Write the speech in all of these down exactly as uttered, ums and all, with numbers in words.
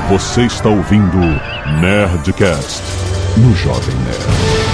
Você está ouvindo Nerdcast no Jovem Nerd.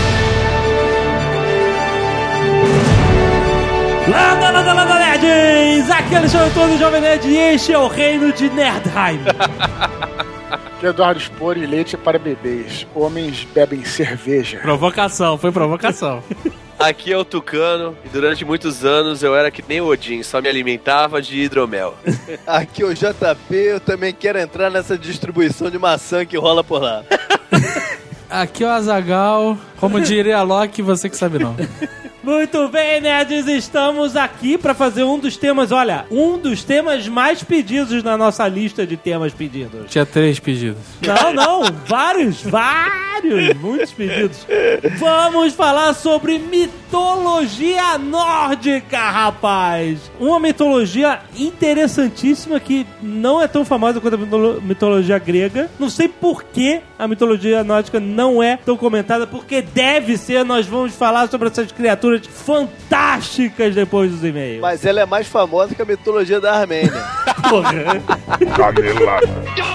Landa, landa, landa, nerds! Aqui é Alexandre Antônio, Jovem Nerd, e este é o reino de Nerdheim. Eduardo Spor e leite para bebês. Homens bebem cerveja. Provocação, foi provocação. Aqui é o Tucano, e durante muitos anos eu era que nem o Odin, só me alimentava de hidromel. Aqui é o J P, eu também quero entrar nessa distribuição de maçã que rola por lá. Aqui é o Azaghal, como diria a Loki, você que sabe não. Muito bem, nerds, estamos aqui para fazer um dos temas, olha, um dos temas mais pedidos na nossa lista de temas pedidos. Tinha três pedidos. Não, não, vários, vários, muitos pedidos. Vamos falar sobre mitologia nórdica, rapaz. Uma mitologia interessantíssima que não é tão famosa quanto a mitolo- mitologia grega. Não sei por que a mitologia nórdica não é tão comentada, porque deve ser. Nós vamos falar sobre essas criaturas fantásticas depois dos e-mails. Mas ela é mais famosa que a mitologia da Armênia. Porra. Canelada.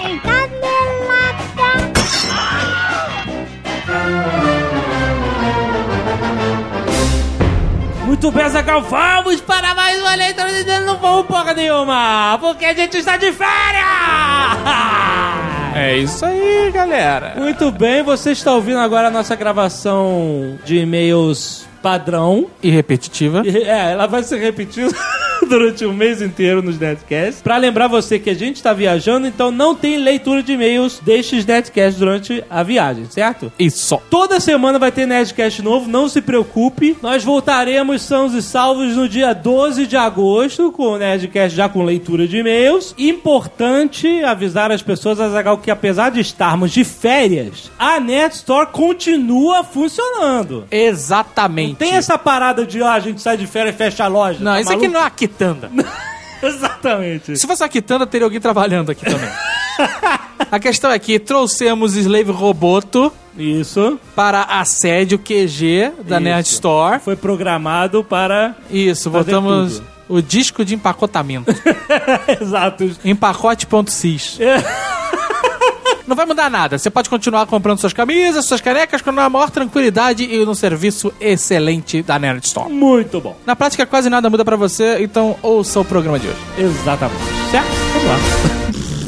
Muito bem, Azaghal, vamos para mais uma leitura de não vamos porra nenhuma, porque a gente está de férias! É isso aí, galera. Muito bem, você está ouvindo agora a nossa gravação de e-mails padrão. E repetitiva. É, ela vai ser repetida durante o mês inteiro nos Nerdcasts. Pra lembrar você que a gente tá viajando, então não tem leitura de e-mails destes Nerdcasts durante a viagem, certo? Isso. Toda semana vai ter Nerdcast novo, não se preocupe. Nós voltaremos sãos e salvos no dia doze de agosto com o Nerdcast já com leitura de e-mails. Importante avisar as pessoas, Azaghal, que apesar de estarmos de férias, a Nerd Store continua funcionando. Exatamente. Não tem essa parada de, ah, a gente sai de férias e fecha a loja. Não, tá isso maluco? aqui não é uma quitanda. Exatamente. Se fosse uma quitanda, teria alguém trabalhando aqui também. A questão é que trouxemos Slave Roboto Isso. para a sede, o Q G da Isso. Nerd Store. Foi programado para... Isso, fazer botamos tudo. o disco de empacotamento. Exato. Empacote.sys. Não vai mudar nada. Você pode continuar comprando suas camisas, suas canecas com a maior tranquilidade e num serviço excelente da Nerd Store. Muito bom. Na prática, quase nada muda pra você, então ouça o programa de hoje. Exatamente. Certo? Vamos lá.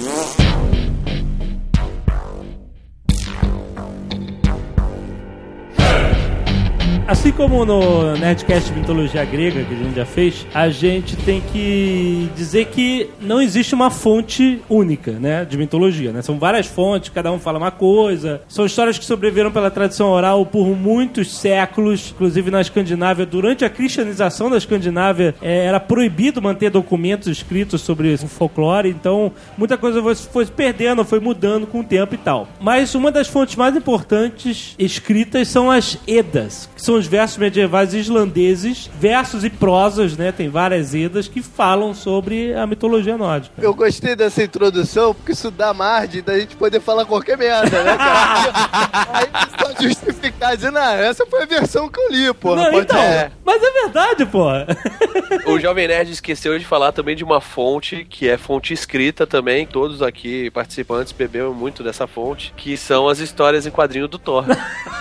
Assim como no Nerdcast Mitologia Grega, que a gente já fez, a gente tem que dizer que não existe uma fonte única, né, de mitologia, né? São várias fontes, cada um fala uma coisa. São histórias que sobreviveram pela tradição oral por muitos séculos, inclusive na Escandinávia. Durante a cristianização da Escandinávia, é, era proibido manter documentos escritos sobre o folclore, então muita coisa foi, foi se perdendo, foi mudando com o tempo e tal. Mas uma das fontes mais importantes escritas são as Edas, que são os versos medievais islandeses, versos e prosas, né? Tem várias edas que falam sobre a mitologia nórdica. Eu gostei dessa introdução, porque isso dá margem da gente poder falar qualquer merda, né, cara? Aí só justificar, dizendo, ah, essa foi a versão que eu li, pô. Não, Pode então, ser. mas é verdade, pô. O Jovem Nerd esqueceu de falar também de uma fonte, que é fonte escrita também. Todos aqui participantes beberam muito dessa fonte, que são as histórias em quadrinho do Thor.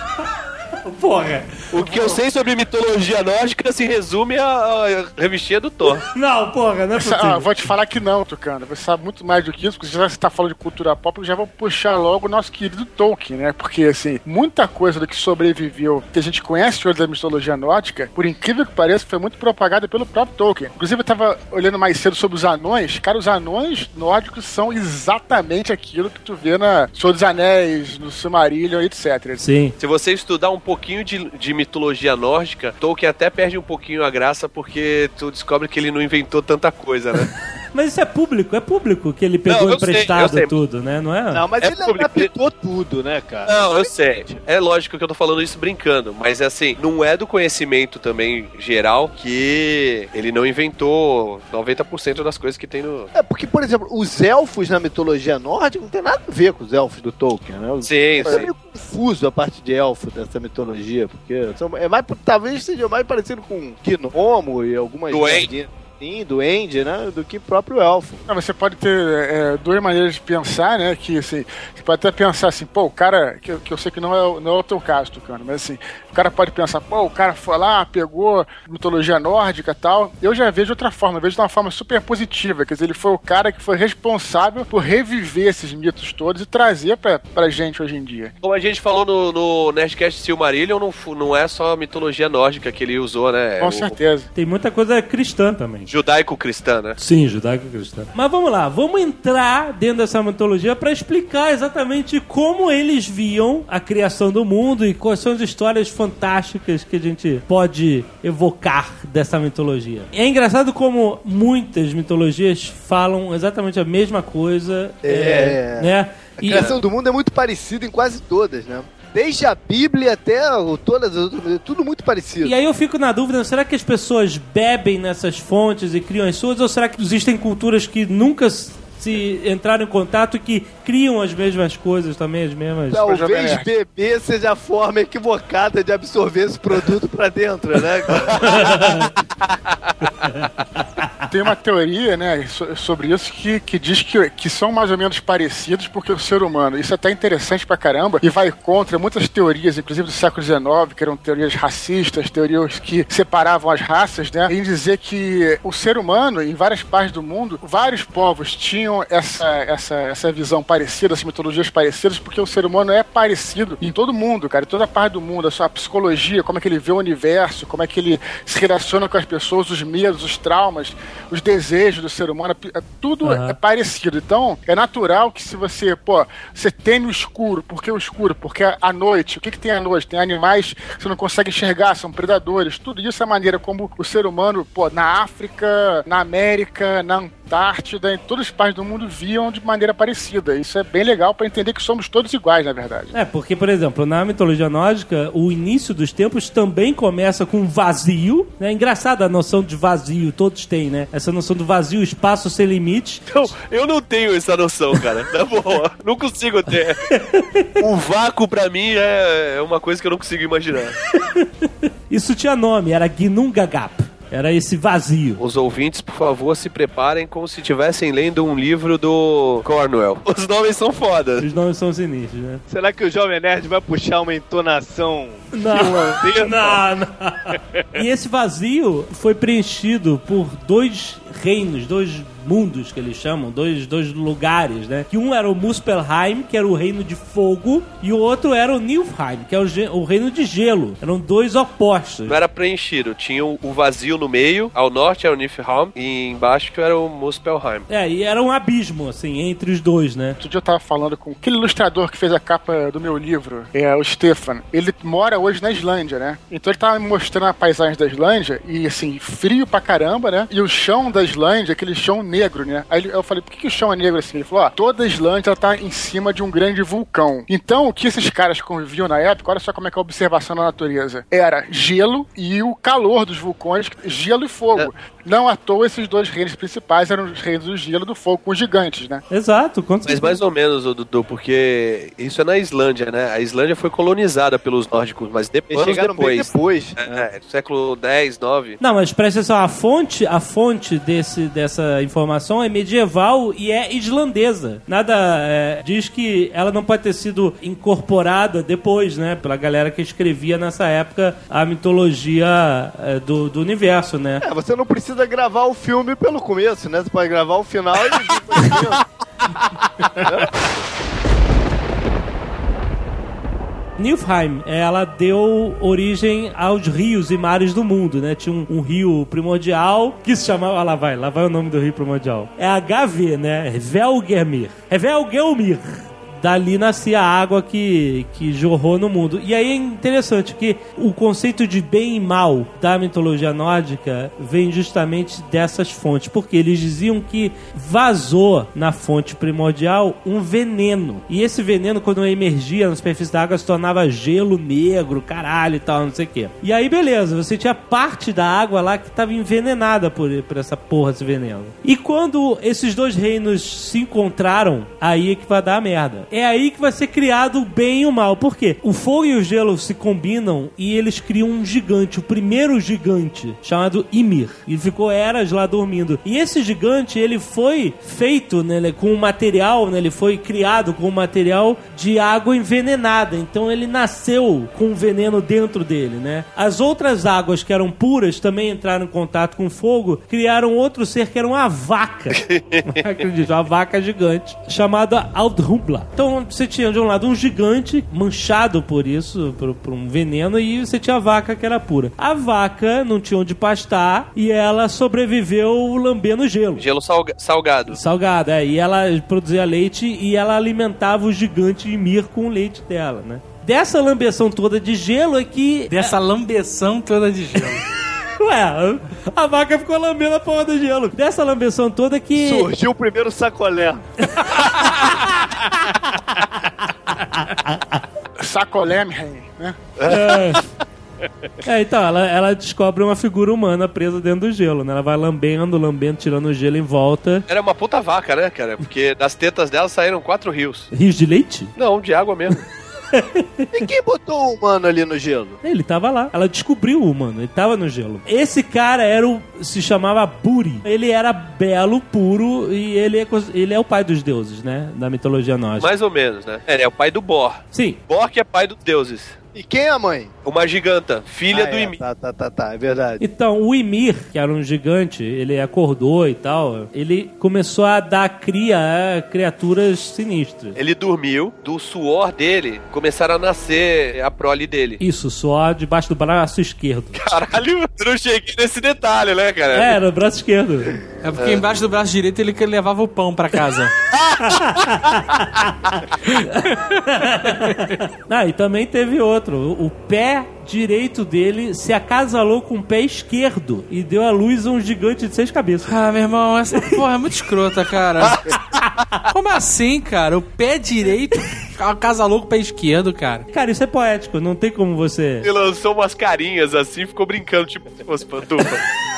Porra. O que eu sei sobre mitologia nórdica se resume à revistinha do Thor. Não, porra, não é Essa, possível. ah, vou te falar que não, Tucano. Você sabe muito mais do que isso, porque já você tá falando de cultura pop, eu já vou puxar logo o nosso querido Tolkien, né? Porque, assim, muita coisa do que sobreviveu, que a gente conhece hoje da mitologia nórdica, por incrível que pareça, foi muito propagada pelo próprio Tolkien. Inclusive, eu tava olhando mais cedo sobre os anões. Cara, os anões nórdicos são exatamente aquilo que tu vê na Senhor dos Anéis, no Silmarillion, etcétera. Sim. Se você estudar um pouquinho de, de mitologia nórdica, Tolkien até perde um pouquinho a graça, porque tu descobre que ele não inventou tanta coisa, né? Mas isso é público, é público que ele pegou Não, eu emprestado sei, eu sei. tudo, né? Não é? Não, mas É ele público. adaptou tudo, né, cara? Não, eu sei. É lógico que eu tô falando isso brincando, mas assim, não é do conhecimento também geral que ele não inventou noventa por cento das coisas que tem no... É porque, por exemplo, os elfos na mitologia nórdica não tem nada a ver com os elfos do Tolkien, né? Os- Sim, É sim. meio confuso a parte de elfo dessa mitologia, porque são, é mais, talvez seja mais parecido com Gnomo e algumas Duende. merdinhas. Sim, duende, né? Do que próprio elfo. Não, você pode ter é, duas maneiras de pensar, né? Que assim, você pode até pensar assim, pô, o cara, que, que eu sei que não é, não é o teu caso, Tucano, mas assim, o cara pode pensar, pô, o cara foi lá, pegou mitologia nórdica e tal. Eu já vejo de outra forma, eu vejo de uma forma super positiva, quer dizer, ele foi o cara que foi responsável por reviver esses mitos todos e trazer pra, pra gente hoje em dia. Como a gente falou no, no Nerdcast Silmarillion, não, não é só a mitologia nórdica que ele usou, né? Com o, certeza. Tem muita coisa cristã também. Judaico-cristã, né? Sim, judaico-cristã. Mas vamos lá, vamos entrar dentro dessa mitologia para explicar exatamente como eles viam a criação do mundo e quais são as histórias fantásticas que a gente pode evocar dessa mitologia. É engraçado como muitas mitologias falam exatamente a mesma coisa, É. é, né? A criação do mundo é muito parecida em quase todas, né? Desde a Bíblia até o- todas as outras, tudo muito parecido. E aí eu fico na dúvida, será que as pessoas bebem nessas fontes e criam as suas, ou será que existem culturas que nunca s- se entraram em contato e que criam as mesmas coisas também, as mesmas... Talvez beber seja a forma equivocada de absorver esse produto pra dentro, né, cara? Tem uma teoria, né, so- sobre isso que, que diz que, que são mais ou menos parecidos porque o ser humano, isso é até interessante pra caramba e vai contra muitas teorias, inclusive do século dezenove, que eram teorias racistas, teorias que separavam as raças, né, em dizer que o ser humano, em várias partes do mundo, vários povos tinham essa, essa, essa visão parecida, essas mitologias parecidas, porque o ser humano é parecido em todo mundo, cara, em toda parte do mundo, a sua psicologia, como é que ele vê o universo, como é que ele se relaciona com as pessoas, os medos, os traumas, os desejos do ser humano, tudo Uhum. é parecido. Então, é natural que se você, pô, você teme o escuro. Por que o escuro? Porque a noite, o que, que tem à noite? Tem animais que você não consegue enxergar, são predadores. Tudo isso é a maneira como o ser humano, pô, na África, na América, na Antártida, em todas as partes do mundo viam de maneira parecida. Isso é bem legal para entender que somos todos iguais, na verdade. É, porque, por exemplo, na mitologia nórdica, o início dos tempos também começa com vazio, né? Engraçada a noção de vazio, todos têm, né? Essa noção do vazio, espaço sem limite. Então, eu não tenho essa noção, cara. Na boa. Não consigo ter. O vácuo, pra mim, é é uma coisa que eu não consigo imaginar. Isso tinha nome, era Ginnungagap. Era esse vazio. Os ouvintes, por favor, se preparem como se estivessem lendo um livro do Cornwell. Os nomes são foda. Os nomes são sinistros, né? Será que o Jovem Nerd vai puxar uma entonação Não, finlandesa? não, não. E esse vazio foi preenchido por dois reinos, dois mundos que eles chamam, dois, dois lugares, né? Que um era o Muspelheim, que era o reino de fogo, e o outro era o Niflheim, que é o, ge- o reino de gelo. Eram dois opostos. Não era preenchido, tinha o vazio no meio, ao norte era o Niflheim e embaixo era o Muspelheim. É, e era um abismo, assim, entre os dois, né? Outro dia eu tava falando com aquele ilustrador que fez a capa do meu livro, é o Stefan. Ele mora hoje na Islândia, né? Então ele tava me mostrando a paisagem da Islândia e, assim, frio pra caramba, né? E o chão da Islândia, aquele chão negro, né? Aí eu falei, por que, que o chão é negro assim? Ele falou, ó, toda a Islândia ela tá em cima de um grande vulcão. Então, o que esses caras conviviam na época, olha só como é que é a observação da natureza. Era gelo e o calor dos vulcões, gelo e fogo. Não à toa esses dois reinos principais eram os reinos do gelo e do fogo, com os gigantes, né? Exato. Quando Mas mais ou menos, ô, Dudu, porque isso é na Islândia, né? A Islândia foi colonizada pelos nórdicos, mas depois, Eles anos chegaram bem depois. depois. É, século dez, nove. Não, mas presta atenção, a fonte, a fonte desse, dessa informação é medieval e é islandesa. Nada é, diz que ela não pode ter sido incorporada depois, né? Pela galera que escrevia nessa época a mitologia é, do, do universo, né? É, você não precisa gravar o filme pelo começo, né? Você pode gravar o final e depois... Niflheim, ela deu origem aos rios e mares do mundo, né? Tinha um, um rio primordial que se chamava... Ah, lá vai, lá vai o nome do rio primordial. É H V, né? Velgelmir. É Velgelmir. Dali nascia a água que, que jorrou no mundo. E aí é interessante que o conceito de bem e mal da mitologia nórdica vem justamente dessas fontes, porque eles diziam que vazou na fonte primordial um veneno. E esse veneno, quando emergia na superfície da água, se tornava gelo negro, caralho e tal, não sei o quê. E aí, beleza, você tinha parte da água lá que estava envenenada por, por essa porra, esse veneno. E quando esses dois reinos se encontraram, aí é que vai dar a merda. é aí que vai ser criado o bem e o mal. Por quê? O fogo e o gelo se combinam e eles criam um gigante, o primeiro gigante, chamado Ymir. Ele ficou eras lá dormindo. E esse gigante, ele foi feito, né, com um material, né, ele foi criado com um material de água envenenada. Então ele nasceu com um veneno dentro dele, né? As outras águas que eram puras também entraram em contato com o fogo, criaram outro ser que era uma vaca. Acredito, uma vaca gigante, chamada Aldhumbla. Então você tinha de um lado um gigante manchado por isso, por, por um veneno, e você tinha a vaca que era pura. A vaca não tinha onde pastar e ela sobreviveu lambendo gelo. Gelo salga- salgado. Salgado, é. E ela produzia leite e ela alimentava o gigante Ymir com o leite dela, né? Dessa lambeção toda de gelo é que... Dessa lambeção toda de gelo. Ué, a vaca ficou lambendo a porra do gelo. Dessa lambeção toda é que... Surgiu o primeiro sacolé. Sacolé, né? É. É, então, ela, ela descobre uma figura humana presa dentro do gelo, né? Ela vai lambendo, lambendo, tirando o gelo em volta. Era uma puta vaca, né, cara? Porque das tetas dela saíram quatro rios. Rios de leite? Não, de água mesmo. E quem botou o humano ali no gelo? Ele tava lá. Ela descobriu o humano. Ele tava no gelo. Esse cara era o... se chamava Buri. Ele era belo, puro, e ele é, ele é o pai dos deuses, né? Da mitologia nórdica. Mais ou menos, né? Ele é o pai do Bor. Sim. Bor que é pai dos deuses. E quem é a mãe? Uma giganta, filha Ah, do é, Ymir. Tá, tá, tá, tá, é verdade. Então, o Ymir, que era um gigante, ele acordou e tal, ele começou a dar cria a criaturas sinistras. Ele dormiu, do suor dele começaram a nascer a prole dele. Isso, só debaixo do braço esquerdo. Caralho, eu não cheguei nesse detalhe, né, cara? É, no braço esquerdo. É porque embaixo do braço direito ele que levava o pão pra casa. Ah, e também teve outro. O pé direito dele se acasalou com o pé esquerdo e deu à luz a um gigante de seis cabeças. Ah, meu irmão, essa porra é muito escrota, cara. Como assim, cara? O pé direito acasalou com o pé esquerdo, cara. Cara, isso é poético, não tem como você... Ele lançou umas carinhas assim, ficou brincando, tipo, se fosse pantufa.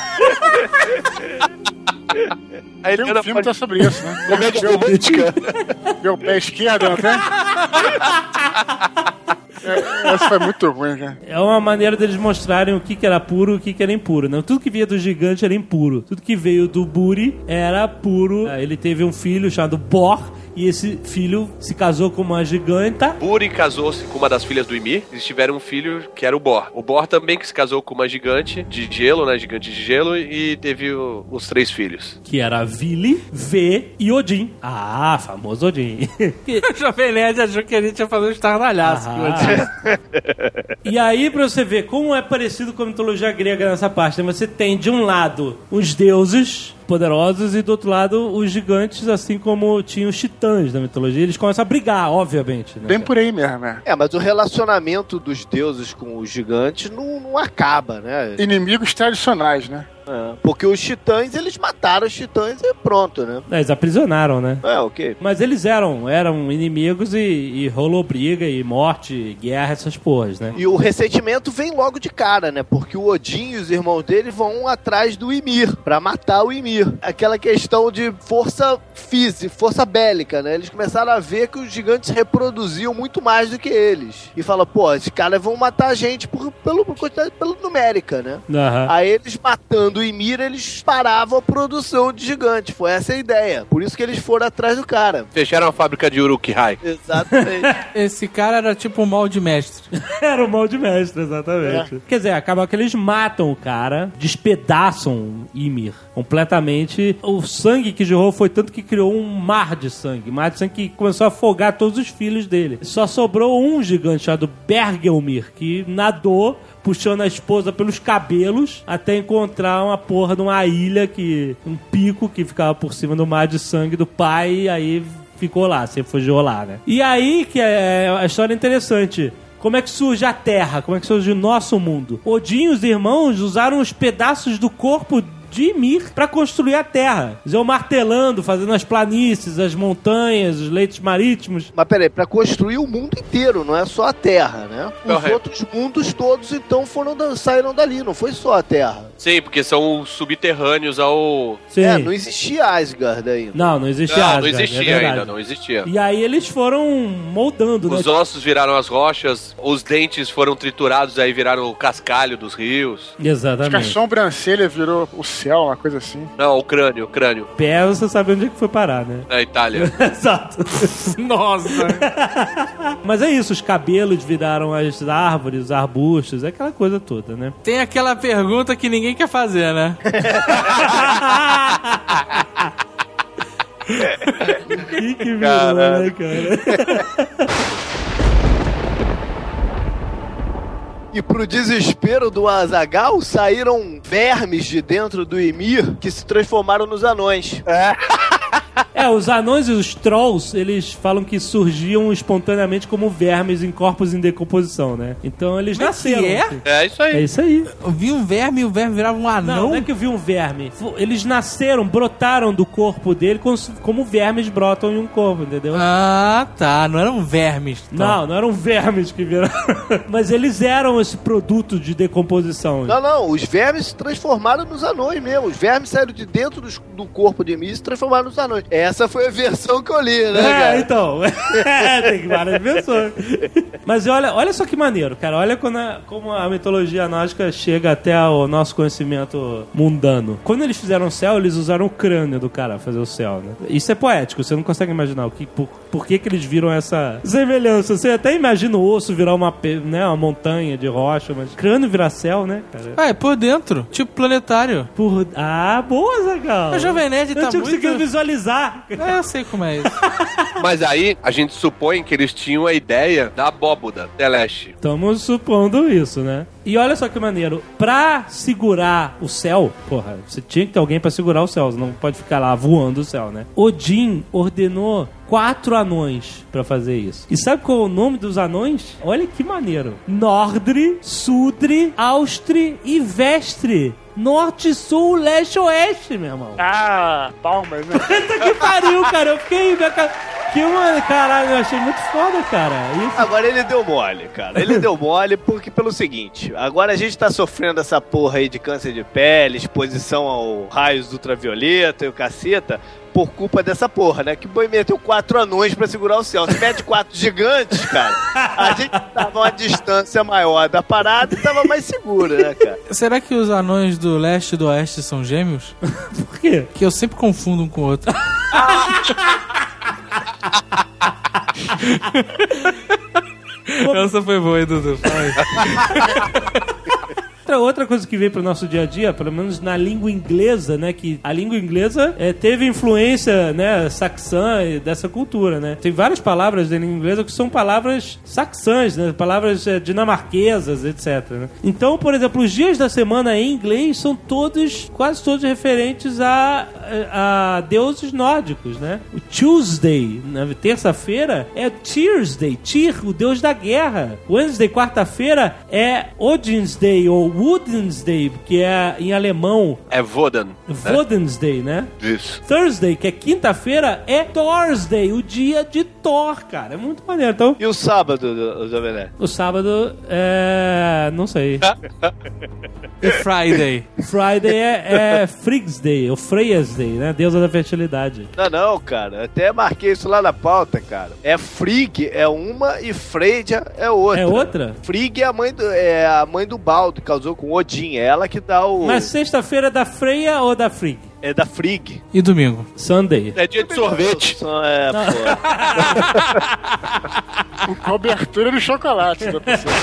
Aí Tem ele um filme que tá sobre isso, né? Comédia romântica. Meu pé esquerdo, não tem? É, essa foi muito ruim, né? É uma maneira deles mostrarem o que, que era puro e o que, que era impuro. Não? Tudo que vinha do gigante era impuro. Tudo que veio do Buri era puro. Ele teve um filho chamado Bor, e esse filho se casou com uma giganta. Buri casou-se com uma das filhas do Ymir. Eles tiveram um filho que era o Bor. O Bor também que se casou com uma gigante de gelo, né? Gigante de gelo, e teve o, os três filhos. Que era Vili, V e Odin. Ah, famoso Odin. O Jovem Nerd achou que a gente ia fazer um estardalhaço. Ah. E aí, pra você ver como é parecido com a mitologia grega nessa parte, né? Você tem, de um lado, os deuses poderosos e, do outro lado, os gigantes, assim como tinham os titãs da mitologia. Eles começam a brigar, obviamente. Né, Bem cara? por aí mesmo, né? É, mas o relacionamento dos deuses com os gigantes não, não acaba, né? Inimigos tradicionais, né? É, porque os titãs, eles mataram os titãs e pronto, né? É, eles aprisionaram, né? É, ok. Mas eles eram, eram inimigos e, e rolou briga e morte, guerra, essas porras, né? E o ressentimento vem logo de cara, né? Porque o Odin e os irmãos dele vão atrás do Ymir, pra matar o Ymir. Aquela questão de força física, força bélica, né? Eles começaram a ver que os gigantes reproduziam muito mais do que eles. E falam, pô, esses caras vão matar a gente por, pelo, por quantidade, pela numérica, né? Aham. Aí eles matando o Ymir, eles paravam a produção de gigante. Foi essa a ideia. Por isso que eles foram atrás do cara. Fecharam a fábrica de Uruk-hai. Exatamente. Esse cara era tipo um mal de mestre. Era o mal de mestre, exatamente. É. Quer dizer, acaba que eles matam o cara, despedaçam Ymir completamente. O sangue que jorrou foi tanto que criou um mar de sangue. Mar de sangue que começou a afogar todos os filhos dele. Só sobrou um gigante chamado Bergelmir, que nadou puxando a esposa pelos cabelos até encontrar uma porra de uma ilha, que um pico que ficava por cima do mar de sangue do pai, e aí ficou lá, se refugiou lá, né? E aí que é a história interessante. Como é que surge a Terra? Como é que surge o nosso mundo? Odin e os irmãos usaram os pedaços do corpo de Ymir pra construir a Terra. Eles iam martelando, fazendo as planícies, as montanhas, os leitos marítimos. Mas peraí, pra construir o mundo inteiro, não é só a Terra, né? Os Correto. outros mundos todos, então, foram da- saíram dali, não foi só a Terra. Sim, porque são subterrâneos ao... Sim. É, não existia Asgard ainda. Não, não existia Não, Asgard, não é existia verdade. ainda, não existia. E aí eles foram moldando, né? Os ossos viraram as rochas, os dentes foram triturados, aí viraram o cascalho dos rios. Acho que a Exatamente. sobrancelha virou o céu, uma coisa assim. Não, o crânio, o crânio. Pé, você sabe onde é que foi parar, né? Na Itália. Exato. Nossa. Mas é isso, os cabelos viraram as árvores, os arbustos, é aquela coisa toda, né? Tem aquela pergunta que ninguém quer fazer, né? Que que virou, né, cara? E pro desespero do Azaghal, saíram vermes de dentro do Ymir que se transformaram nos anões. É, os anões e os trolls, eles falam que surgiam espontaneamente como vermes em corpos em decomposição, né? Então eles Como é que nasceram. é? assim. É isso aí. É isso aí. Eu vi um verme e o verme virava um Não, anão. não é que eu vi um verme. Fu- Eles nasceram, brotaram do corpo dele cons- como vermes brotam em um corpo, entendeu? Ah, tá. Não eram vermes. então. Não, não eram vermes que viraram. Mas eles eram esse produto de decomposição. Não, não, os vermes se transformaram nos anões mesmo. Os vermes saíram de dentro dos- do corpo de Ymir e se transformaram nos anões. Essa foi a versão que eu li, né, É, cara? então. É, tem várias versões. Mas olha, olha só que maneiro, cara. Olha quando a- como a mitologia nórdica chega até o nosso conhecimento mundano. Quando eles fizeram o céu, eles usaram o crânio do cara pra fazer o céu, né? Isso é poético, você não consegue imaginar o que, por, por que, que eles viram essa semelhança. Você até imagina o osso virar uma, pe- né, uma montanha de rocha, mas crânio virar céu, né, cara? Ah, é por dentro. Tipo planetário. Por... Ah, boa, Zagal. O Jovem Nerd Eu tá tinha muito... conseguido visualizar. É, eu sei como é isso. Mas aí, a gente supõe que eles tinham a ideia da abóboda celeste. Estamos supondo isso, né? E olha só que maneiro. Pra segurar o céu, porra, você tinha que ter alguém pra segurar o céu, você não pode ficar lá voando o céu, né? Odin ordenou quatro anões pra fazer isso. E sabe qual é o nome dos anões? Olha que maneiro. Nordri, Sudri, Austri e Vestre. Norte, sul, leste, oeste, meu irmão. Ah, palmas, né? Puta que pariu, cara. Eu fiquei... minha ca- Que uma... Caralho, eu achei muito foda, cara. Isso. Agora ele deu mole, cara. Ele deu mole porque pelo seguinte, agora a gente tá sofrendo essa porra aí de câncer de pele, exposição ao raios ultravioleta e o caceta, por culpa dessa porra, né? Que o boi meteu quatro anões pra segurar o céu. Se mete quatro gigantes, cara, a gente tava uma distância maior da parada e tava mais seguro, né, cara? Será que os anões do leste e do oeste são gêmeos? Por quê? Que eu sempre confundo um com o outro. Essa foi boa, hein, Dudu? Fala. Outra, outra coisa que veio pro nosso dia a dia, pelo menos na língua inglesa, né? Que a língua inglesa é, teve influência, né? Saxã e dessa cultura, né? Tem várias palavras da língua inglesa que são palavras saxãs, né? Palavras é, dinamarquesas, etcétera. Né? Então, por exemplo, os dias da semana em inglês são todos, quase todos referentes a, a, a deuses nórdicos, né? O Tuesday, na terça-feira, é Tyrsday, Tyr, o deus da guerra. Wednesday, quarta-feira, é Odinsday, ou Woodensday, que é em alemão É Vodan. Vodensday, né? Isso. Thursday, que é quinta-feira, é Thursday, o dia de Thor, cara. É muito maneiro. Então, E o sábado, do Jovem Nerd? o sábado é... não sei. E Friday. Friday é, é Friggs Day, ou Freyas Day, né? Deusa da fertilidade. Não, não, cara. Até marquei isso lá na pauta, cara. É Frigg é uma e Freyja é outra. É outra? Frigg é a mãe do, é a mãe do Baldo, que casou com Odin. É ela que dá o... Mas sexta-feira é da Freya ou da Frigg? É da Frigg. E domingo? Sunday. É dia de sorvete. É, pô. Com cobertura de chocolate, né, pessoal?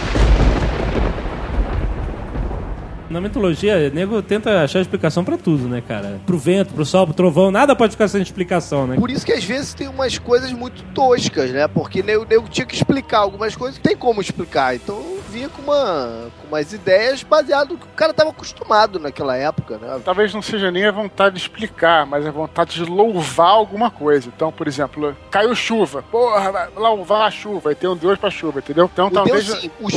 Na mitologia, o nego tenta achar explicação pra tudo, né, cara? Pro vento, pro sol, pro trovão, nada pode ficar sem explicação, né? Por isso que às vezes tem umas coisas muito toscas, né? Porque o nego, nego tinha que explicar algumas coisas que tem como explicar. Então vinha com, uma, com umas ideias baseadas no que o cara tava acostumado naquela época, né? Talvez não seja nem a vontade de explicar, mas a vontade de louvar alguma coisa. Então, por exemplo, caiu chuva. Porra, vai louvar a chuva. Vai ter um Deus pra chuva, entendeu? Então, O talvez... Deus, sim, os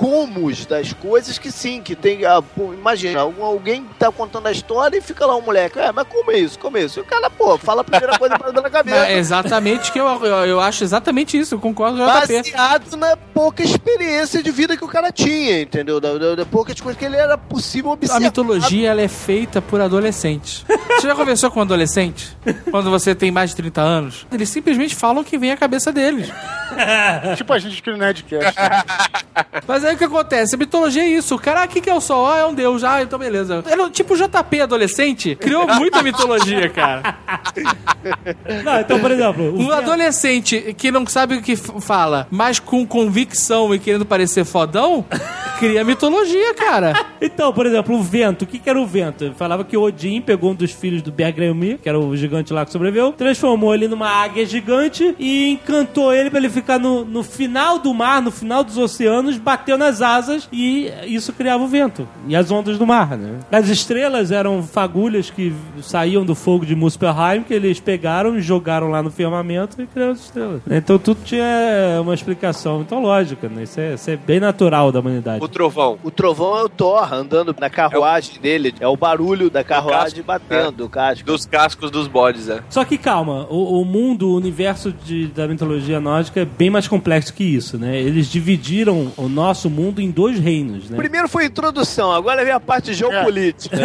rumos das coisas que sim, que tem... Ah, pô, imagina, alguém tá contando a história e fica lá um moleque, é, mas como é isso? Como é isso? E o cara, pô, fala a primeira coisa pra dar na cabeça. É exatamente que eu, eu, eu acho exatamente isso, eu concordo com o J P. Baseado na pouca experiência de vida que o cara tinha, entendeu? Da, da, da poucas coisas que ele era possível observar. A mitologia, ela é feita por adolescentes. Você já conversou com um adolescente? Quando você tem mais de trinta anos? Eles simplesmente falam o que vem à cabeça deles. Tipo a gente aqui no Nerdcast. Mas aí o que acontece? A mitologia é isso. O cara, o que, que é o sol? Ah, é um deus. Ah, então beleza. Ele, tipo o J P adolescente, criou muita mitologia, cara. Não, então, por exemplo... Um adolescente que não sabe o que f- fala, mas com convicção e querendo parecer fodão, cria mitologia, cara. Então, por exemplo, o vento. O que, que era o vento? Ele falava que Odin pegou um dos filhos do Bergremir, que era o gigante lá que sobreviveu, transformou ele numa águia gigante e encantou ele pra ele ficar no, no final do mar, no final dos oceanos, bateu nas asas e isso criava o vento e as ondas do mar, né? As estrelas eram fagulhas que saíam do fogo de Muspelheim, que eles pegaram e jogaram lá no firmamento e criaram as estrelas. Então tudo tinha uma explicação mitológica, né? Isso é, isso é bem natural da humanidade. O trovão. O trovão é o Thor andando na carruagem dele. É o barulho da carruagem batendo o casco. Dos cascos dos bodes, é. Só que calma, o, o mundo, o universo de, da mitologia nórdica é bem mais complexo que isso, né? Eles dividiram o nosso mundo em dois reinos, né? Primeiro foi a introdução, agora vem a parte geopolítica.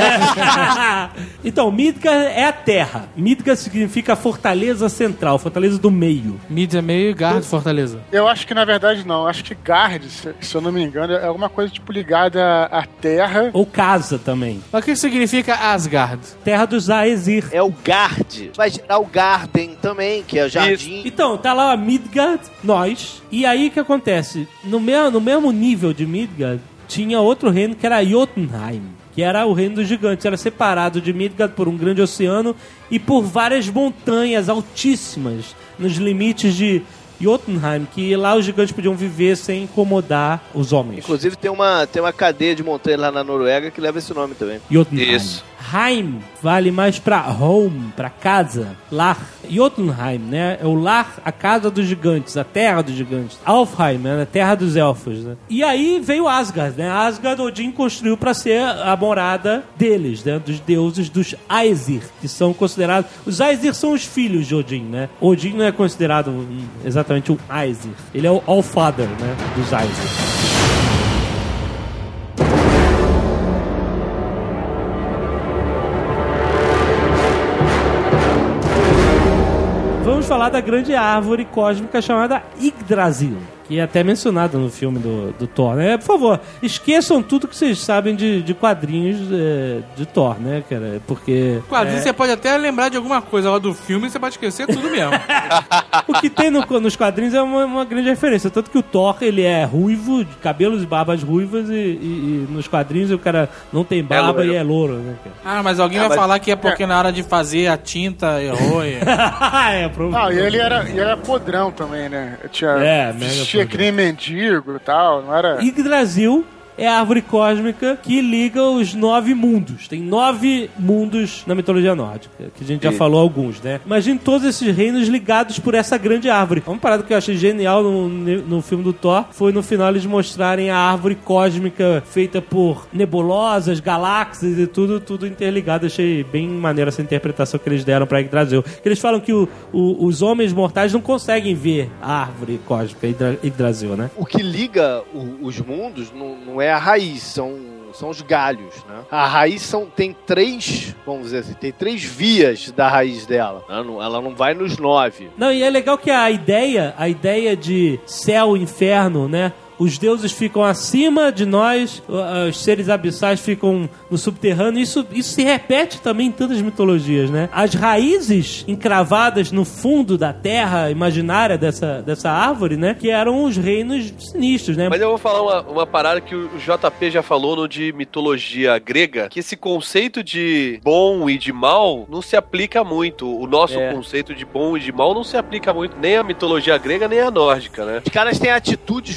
Então, Midgard é a terra. Midgard significa fortaleza central, fortaleza do meio. Mídia meio e Gard Fortaleza. Eu acho que, na verdade, não. Acho que Gard, se, se eu não me engano, é alguma coisa tipo ligada à terra. Ou casa também. Mas o que significa Asgard? Terra dos Aesir. É o Gard. Vai gerar o Garden também, que é o jardim. Então, tá lá Midgard, nós. E aí o que acontece? No mesmo, no mesmo nível de Midgard, tinha outro reino que era Jotunheim, que era o reino dos gigantes. Era separado de Midgard por um grande oceano e por várias montanhas altíssimas nos limites de Jotunheim, que lá os gigantes podiam viver sem incomodar os homens. Inclusive tem uma, tem uma cadeia de montanhas lá na Noruega que leva esse nome também. Jotunheim. Isso. Heim vale mais pra home, pra casa, lar. Jotunheim, né? É o lar, a casa dos gigantes, a terra dos gigantes. Alfheim, né? A terra dos elfos, né? E aí veio Asgard, né? Asgard, Odin construiu pra ser a morada deles, né? Dos deuses dos Aesir, que são considerados... Os Aesir são os filhos de Odin, né? Odin não é considerado um, exatamente um Aesir. Ele é o Allfather, né? Dos Aesir. Vamos falar da grande árvore cósmica chamada Yggdrasil, que é até mencionado no filme do, do Thor, né? Por favor, esqueçam tudo que vocês sabem de, de quadrinhos é, de Thor, né, cara? Porque... Quadrinho, é... você pode até lembrar de alguma coisa lá do filme e você pode esquecer tudo mesmo. O que tem no, nos quadrinhos é uma, uma grande referência. Tanto que o Thor, ele é ruivo, de cabelos e barbas ruivas, e, e, e nos quadrinhos o cara não tem barba é e é louro, né, cara? Ah, mas alguém Ah, vai mas- falar que é porque na hora de fazer a tinta errou e... é, provavelmente. Não, e ele era, e era podrão também, né? Tinha, É, mega tinha que nem mendigo e tal, não era... Yggdrasil é a árvore cósmica que liga os nove mundos. Tem nove mundos na mitologia nórdica, que a gente já Isso. falou alguns, né? Imagina todos esses reinos ligados por essa grande árvore. Uma parada que eu achei genial no, no filme do Thor foi no final eles mostrarem a árvore cósmica feita por nebulosas, galáxias e tudo, tudo interligado. Achei bem maneira essa interpretação que eles deram pra Yggdrasil. Eles falam que o, o, os homens mortais não conseguem ver a árvore cósmica Yggdra- Yggdrasil, né? O que liga o- os mundos não, não é a raiz, são, são os galhos, né? A raiz são, tem três, vamos dizer assim, tem três vias da raiz dela. Ela não, ela não vai nos nove. Não, e é legal que a ideia, a ideia de céu, inferno, né? Os deuses ficam acima de nós, os seres abissais ficam no subterrâneo. Isso, isso se repete também em tantas mitologias, né? As raízes encravadas no fundo da terra imaginária dessa, dessa árvore, né? Que eram os reinos sinistros, né? Mas eu vou falar uma, uma parada que o J P já falou no de mitologia grega, que esse conceito de bom e de mal não se aplica muito. O nosso É. conceito de bom e de mal não se aplica muito nem à mitologia grega nem à nórdica, né? Os caras têm atitudes boas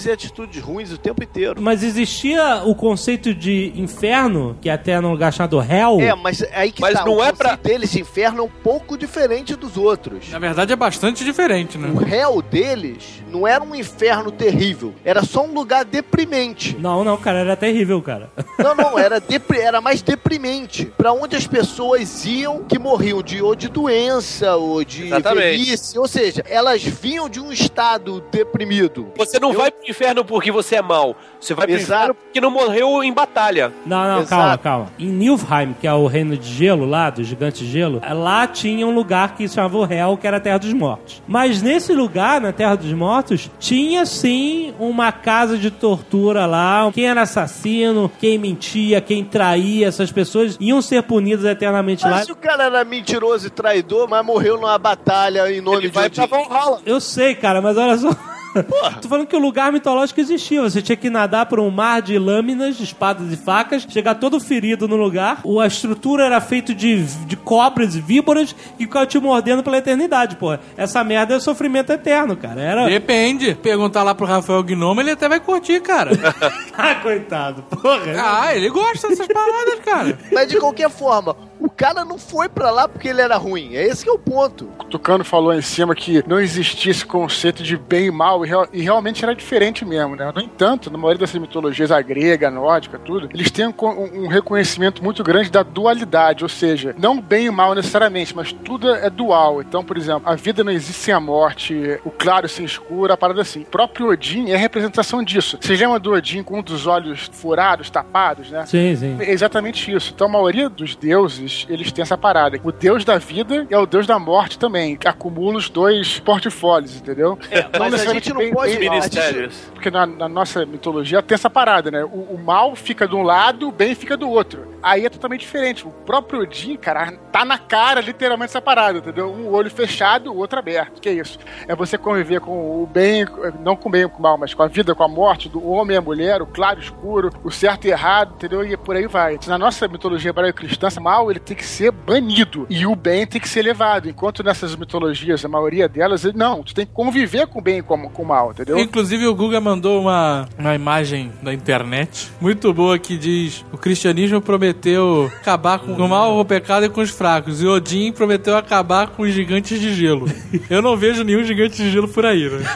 fazer atitudes ruins o tempo inteiro. Mas existia o conceito de inferno, que até no lugar chamado Hell. É, mas aí que Mas tá, não o é conceito pra- deles de inferno é um pouco diferente dos outros. Na verdade é bastante diferente, né? O Hell deles não era um inferno terrível, era só um lugar deprimente. Não, não, cara, era terrível, cara. Não, não, era, depri- era mais deprimente. Pra onde as pessoas iam que morriam de, ou de doença, ou de Exatamente. velhice. Ou seja, elas vinham de um estado deprimido. Você não Eu- vai pro inferno porque você é mau. Você vai pro Exato. inferno porque não morreu em batalha. Não, não, Exato. calma, calma. Em Niflheim, que é o reino de gelo lá, do gigante de gelo, lá tinha um lugar que se chamava o Hell, que era a Terra dos Mortos. Mas nesse lugar, na Terra dos Mortos, tinha sim uma casa de tortura lá. Quem era assassino, quem mentia, quem traía, essas pessoas iam ser punidas eternamente lá. Mas se o cara era mentiroso e traidor, mas morreu numa batalha em nome Ele de vai Odin. pra Valhalla. Eu sei, cara, mas olha só. Tô falando que o lugar mitológico existia. Você tinha que nadar por um mar de lâminas, de espadas e facas, chegar todo ferido no lugar. O- A estrutura era feita de, de cobras e víboras que ficavam te mordendo pela eternidade, pô. Essa merda é sofrimento eterno, cara. Era. Depende. Perguntar lá pro Rafael Gnome, ele até vai curtir, cara. Ah, coitado, porra. Ah, ele gosta dessas paradas, cara. Mas de qualquer forma, o cara não foi pra lá porque ele era ruim. É esse que é o ponto. O Tucano falou em cima que não existia esse conceito de bem e mal, e, real- e realmente era diferente mesmo, né? No entanto, na maioria dessas mitologias, a grega, a nórdica, tudo, eles têm um, co- um reconhecimento muito grande da dualidade, ou seja, não bem e mal necessariamente, mas tudo é dual. Então, por exemplo, a vida não existe sem a morte, o claro sem escuro, a parada assim. O próprio Odin é a representação disso. Você lembra do Odin com um dos olhos furados, tapados, né? Sim, sim. É exatamente isso. Então, a maioria dos deuses, eles têm essa parada. O deus da vida é o deus da morte também, que acumula os dois portfólios, entendeu? Mas a gente não pode... a gente- Ministérios. Porque na, na nossa mitologia tem essa parada, né? O, o mal fica de um lado, o bem fica do outro. Aí é totalmente diferente. O próprio Odin, cara, tá na cara, literalmente, essa parada, entendeu? Um olho fechado, o outro aberto. Que é isso? É você conviver com o bem, não com o bem e com o mal, mas com a vida, com a morte, do homem e a mulher, o claro e o escuro, o certo e errado, entendeu? E por aí vai. Na nossa mitologia hebraico-cristã, o mal, ele tem que ser banido. E o bem tem que ser elevado. Enquanto nessas mitologias, a maioria delas, não. Tu tem que conviver com o bem e com, com o mal, entendeu? Inclusive o Guga mandou uma, uma imagem da internet muito boa que diz: o cristianismo prometeu acabar com o mal, o pecado e com os fracos, e Odin prometeu acabar com os gigantes de gelo. Eu não vejo nenhum gigante de gelo por aí, né?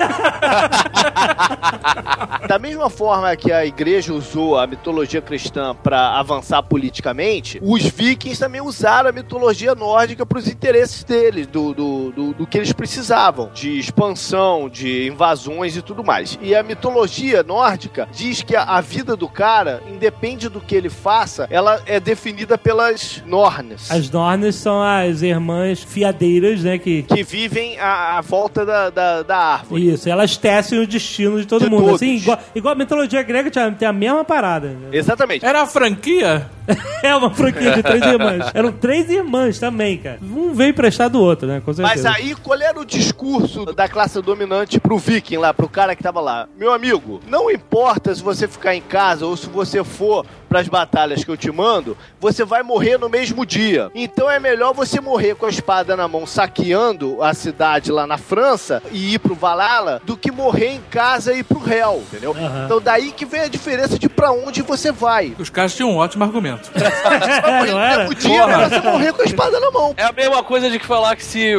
Da mesma forma que a igreja usou a mitologia cristã para avançar politicamente, os vikings também usaram a mitologia nórdica para os interesses deles, do, do, do, do que eles precisavam, de expansão, de invasões e tudo mais. E a mitologia nórdica diz que a, a vida do cara, independe do que ele faça, ela é definida pelas Nornes, As Nornes são as irmãs fiadeiras, né? Que. que vivem à, à volta da, da, da árvore. Isso, elas tecem o destino de todo De mundo. todos. Assim, igual, igual a mitologia grega tinha- tem a mesma parada. Né? Exatamente. Era a franquia? É uma franquia de três irmãs. Eram três irmãs também, cara. Um veio prestar do outro, né? Com certeza. Mas aí, qual era o discurso da classe dominante pro viking lá, pro cara que tava lá? Meu amigo, não importa se você ficar em casa ou se você for pras batalhas que eu te mando, você vai morrer no mesmo dia. Então é melhor você morrer com a espada na mão, saqueando a cidade lá na França e ir pro Valhalla, do que morrer em casa e ir pro Hell, entendeu? Aham. Então daí que vem a diferença de pra onde você vai. Os caras tinham um ótimo argumento. É, não era? O dia é melhor você morrer com a espada na mão. É a mesma coisa de que falar que se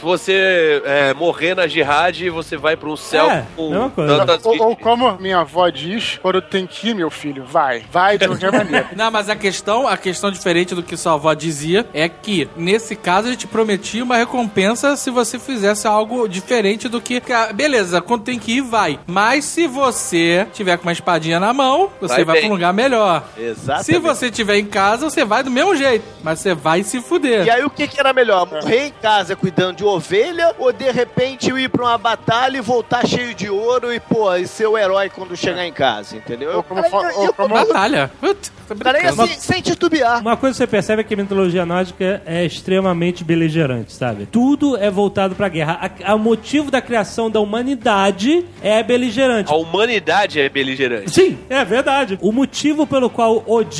você é, morrer na jihad, você vai pra um céu É, com mesma coisa. tantas Ou, ou vítimas. como minha avó diz, quando tem que ir, meu filho, vai. Vai de qualquer maneira. Não, mas a questão, a questão diferente do que sua avó dizia é que, nesse caso, a gente prometia uma recompensa se você fizesse algo diferente do que... Ah, beleza, quando tem que ir, vai. Mas se você tiver com uma espadinha na mão, você Vai vai, bem. pra um lugar melhor. Exatamente. Se você tiver em casa, você vai do mesmo jeito, mas você vai se fuder. E aí o que, que era melhor? Morrer em casa cuidando de ovelha ou de repente ir pra uma batalha e voltar cheio de ouro e, pô, e ser o herói quando chegar em casa, entendeu? Ou como Cara, fa- eu- ou eu- como- Batalha. Puta, tá o cara ia brincando. sem, sem titubear. Uma coisa que você percebe é que a mitologia nórdica é extremamente beligerante, sabe? Tudo é voltado pra guerra. A- a- O motivo da criação da humanidade é beligerante. A humanidade é beligerante. Sim, é verdade. O motivo pelo qual Odin criou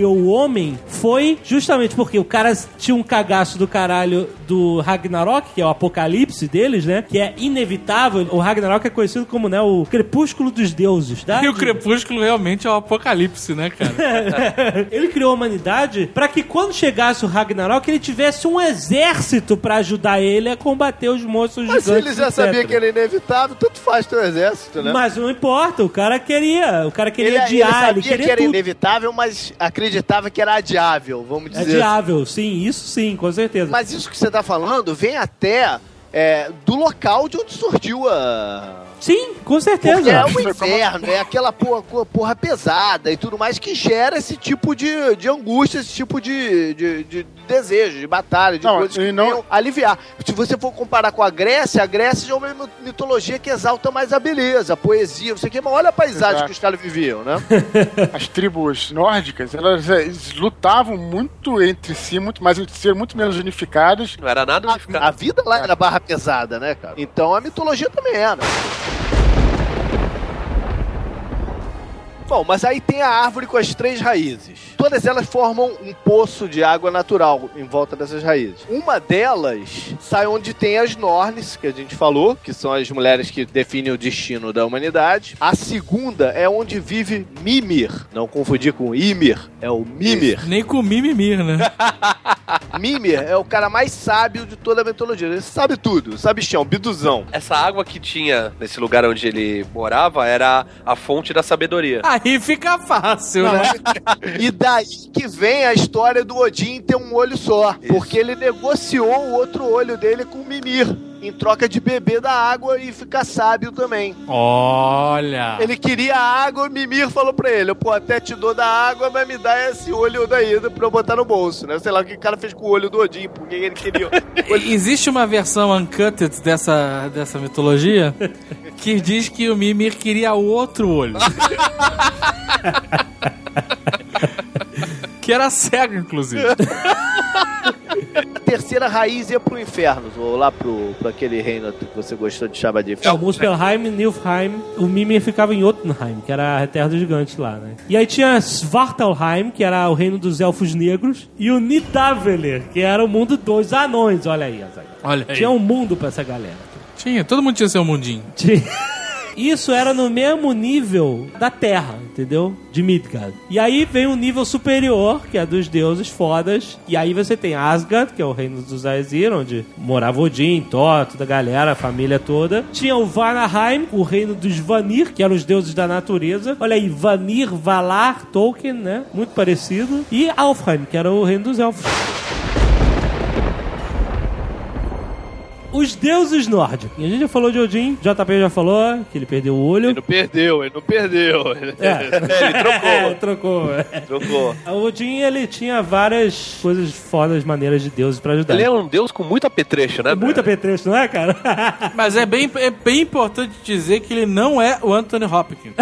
criou o homem foi justamente porque o cara tinha um cagaço do caralho do Ragnarok, que é o apocalipse deles, né? Que é inevitável. O Ragnarok é conhecido como, né, o crepúsculo dos deuses, tá? E o crepúsculo realmente é o apocalipse, né, cara? Ele criou a humanidade pra que quando chegasse o Ragnarok, ele tivesse um exército pra ajudar ele a combater os monstros Mas gigantes. ele já etcétera. sabia que era inevitável, tanto faz teu exército, né? Mas não importa, o cara queria, o cara queria ele, adiar, ele sabia ele queria que era tudo. inevitável, mas acreditava que era adiável, vamos dizer. Adiável, sim, isso sim, com certeza. Mas isso que você tá falando vem até é, do local de onde surgiu a... Sim, com certeza. Porque é o inverno, é aquela porra, porra pesada e tudo mais que gera esse tipo de, de angústia, esse tipo de, de, de desejo, de batalha, de não, coisas que não... venham aliviar. Se você for comparar com a Grécia, a Grécia já é uma mitologia que exalta mais a beleza, a poesia, não sei o que, mas olha a paisagem Exato. que os caras viviam, né? As tribos nórdicas, elas, elas lutavam muito entre si, muito mais entre si, muito menos unificadas. Não era nada unificado. A, a vida lá era barra pesada, né, cara? Então a mitologia também era. Bom, mas aí tem a árvore com as três raízes. Todas elas formam um poço de água natural em volta dessas raízes. Uma delas sai onde tem as Nornes, que a gente falou, que são as mulheres que definem o destino da humanidade. A segunda é onde vive Mimir. Não confundir com Ymir, é o Mimir. Nem com Mimimir, né? Mimir é o cara mais sábio de toda a mitologia. Ele sabe tudo, sabe chão, biduzão. Essa água que tinha nesse lugar onde ele morava era a fonte da sabedoria. Aí fica fácil, Não, né? E daí que vem a história do Odin ter um olho só. Isso. Porque ele negociou o outro olho dele com o Mimir, em troca de beber da água e ficar sábio também. Olha! Ele queria água, o Mimir falou pra ele, pô, até te dou da água, mas me dá esse olho daí pra eu botar no bolso, né? Sei lá o que o cara fez com o olho do Odin, porque ele queria... Existe uma versão uncut dessa, dessa mitologia que diz que o Mimir queria outro olho. Que era cego, inclusive. A terceira raiz ia pro inferno, ou lá pro, pro aquele reino que você gostou de chamar de... É, o Muspelheim, Nilfheim, o Mimir ficava em Jotunheim, que era a terra dos gigantes lá, né? E aí tinha Svartalheim, que era o reino dos elfos negros, e o Nidavellir, que era o mundo dos anões, olha aí, Azaghal. Olha aí. Tinha um mundo pra essa galera. Tinha, todo mundo tinha seu mundinho. Tinha... Isso era no mesmo nível da Terra, entendeu? De Midgard. E aí vem um nível superior, que é dos deuses fodas. E aí você tem Asgard, que é o reino dos Aesir, onde morava Odin, Thor, toda a galera, a família toda. Tinha o Vanaheim, o reino dos Vanir, que eram os deuses da natureza. Olha aí, Vanir, Valar, Tolkien, né? Muito parecido. E Alfheim, que era o reino dos elfos. Os deuses nórdicos. E a gente já falou de Odin, J P já falou que ele perdeu o olho. Ele não perdeu, ele não perdeu. É. Ele trocou. É, trocou. É. Trocou. O Odin, ele tinha várias coisas fodas, maneiras de deuses pra ajudar. Ele é um deus com muito apetrecho, né? Muito apetrecho, não é, cara? Mas é bem, é bem importante dizer que ele não é o Anthony Hopkins.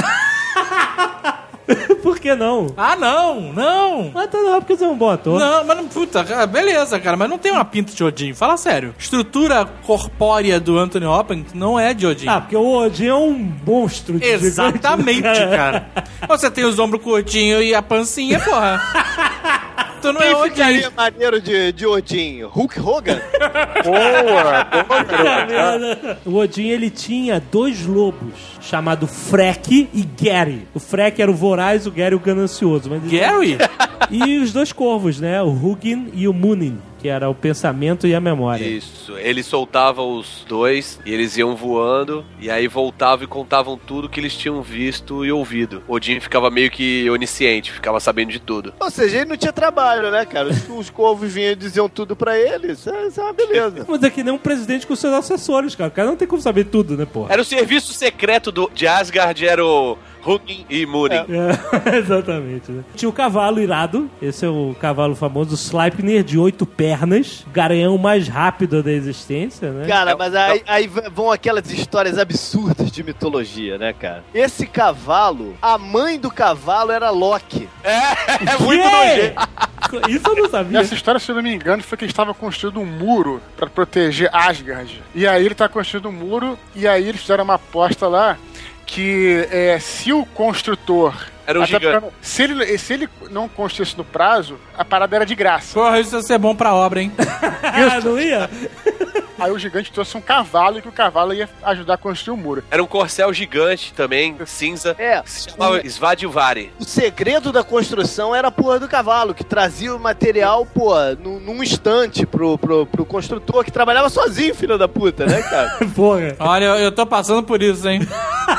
Por que não? Ah, não, não. Ah, tá não, porque você é um bom ator. Não, mas não, puta, cara, beleza, cara, mas não tem uma pinta de Odin. Fala sério. Estrutura corpórea do Anthony Hopkins não é de Odin. Ah, porque o Odin é um monstro de Exatamente, gigante, cara. Você tem os ombros curtinhos e a pancinha, porra. Tu não Quem é Odin. ficaria maneiro de, de Odin? Hulk Hogan? Boa, boa. O Odin, ele tinha dois lobos, chamado Freki e Gary. O Freki era o voraz, o Gary o ganancioso. Mas Gary? E os dois corvos, né? O Hugin e o Munin, que era o pensamento e a memória. Isso. Ele soltava os dois e eles iam voando e aí voltavam e contavam tudo que eles tinham visto e ouvido. Odin ficava meio que onisciente, ficava sabendo de tudo. Ou seja, ele não tinha trabalho, né, cara? Os, os corvos vinham e diziam tudo pra ele. Isso é, isso é uma beleza. Mas é que nem um presidente com seus assessores, cara. O cara não tem como saber tudo, né, porra? Era o serviço secreto do, de Asgard, era o Hugin e Munin. É, exatamente, né? Tinha o cavalo irado. Esse é o cavalo famoso Sleipnir, de oito pernas. O garanhão mais rápido da existência, né? Cara, mas aí, aí vão aquelas histórias absurdas de mitologia, né, cara? Esse cavalo, a mãe do cavalo era Loki. É, é muito nojento. Isso eu não sabia. Essa história, se eu não me engano, foi que ele estava construindo um muro pra proteger Asgard. E aí ele tá construindo um muro, e aí eles fizeram uma aposta lá que é, se o construtor Era um Até gigante. porque, Se ele, se ele não construísse no prazo, a parada era de graça. Porra, isso ia ser bom pra obra, hein? Ah, não ia? Aí o gigante trouxe um cavalo e que o cavalo ia ajudar a construir o muro. Era um corcel gigante também, cinza, É. que se chamava Svadilvari. O segredo da construção era a porra do cavalo, que trazia o material, pô, num, num instante pro, pro, pro construtor, que trabalhava sozinho, filho da puta, né, cara? Porra. Olha, eu, eu tô passando por isso, hein?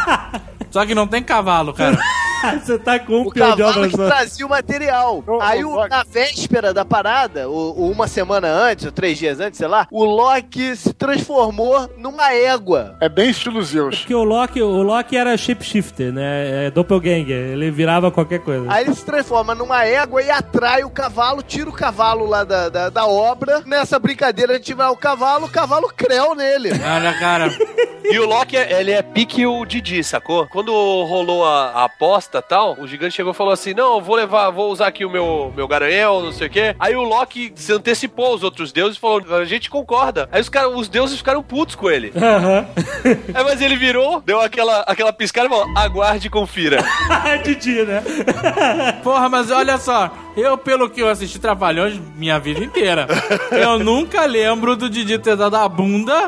Só que não tem cavalo, cara. Você tá com um O peão de cavalo obra que só. trazia o material. Ô, Aí, ô, o- Loki. na véspera da parada, ou, ou uma semana antes, ou três dias antes, sei lá, o Loki se transformou numa égua. É bem estilo Zeus. Porque o Loki, o Loki era shapeshifter, né? É doppelganger. Ele virava qualquer coisa. Aí ele se transforma numa égua e atrai o cavalo, tira o cavalo lá da, da, da obra. Nessa brincadeira de tirar o cavalo, o cavalo creu nele. Olha, cara. E o Loki, ele é pique o Didi, sacou? Quando rolou a, a aposta e tal, o gigante chegou e falou assim, não, eu vou levar, vou usar aqui o meu, meu garanhão, não sei o quê. Aí o Loki se antecipou aos outros deuses e falou, a gente concorda. Aí os, cara, os deuses ficaram putos com ele. Aham. Aí, mas ele virou, deu aquela, aquela piscada e falou, aguarde e confira. Didi, né? Porra, mas olha só. Eu, pelo que eu assisti Trapalhões minha vida inteira, eu nunca lembro do Didi ter dado a bunda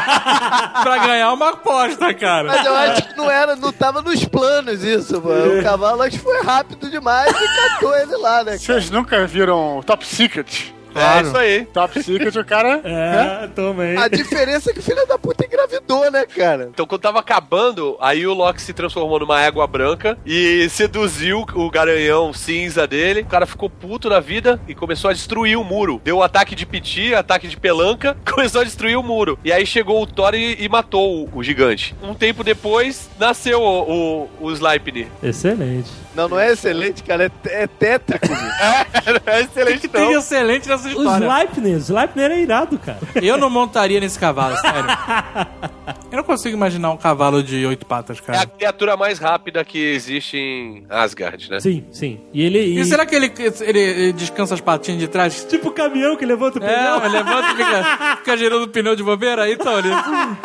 pra ganhar uma aposta, cara. Mas eu acho que não era, não tava nos planos isso, mano. O cavalo acho que foi rápido demais e catou ele lá, né, cara? Vocês nunca viram Top Secret? É isso aí. Top Secret, o cara... né? É, toma aí. A diferença é que o filho da puta engravidou, né, cara? Então, quando tava acabando, aí o Loki se transformou numa égua branca e seduziu o garanhão cinza dele. O cara ficou puto na vida e começou a destruir o muro. Deu um ataque de piti, ataque de pelanca, começou a destruir o muro. E aí chegou o Thor e, e matou o, o gigante. Um tempo depois, nasceu o, o, o Sleipnir. Excelente. Não, não é excelente, cara. É, é tétrico, bicho. É excelente, Tem não. excelente nessa O história. Sleipnir, Sleipnir é irado, cara. Eu não montaria nesse cavalo, sério. Eu não consigo imaginar um cavalo de oito patas, É a cara. criatura mais rápida que existe em Asgard, né? Sim, sim. E ele... E... E será que ele, ele, ele descansa as patinhas de trás? Tipo o caminhão que levanta o É, pneu. mas levanta e fica, fica girando o pneu de bobeira, aí então ele...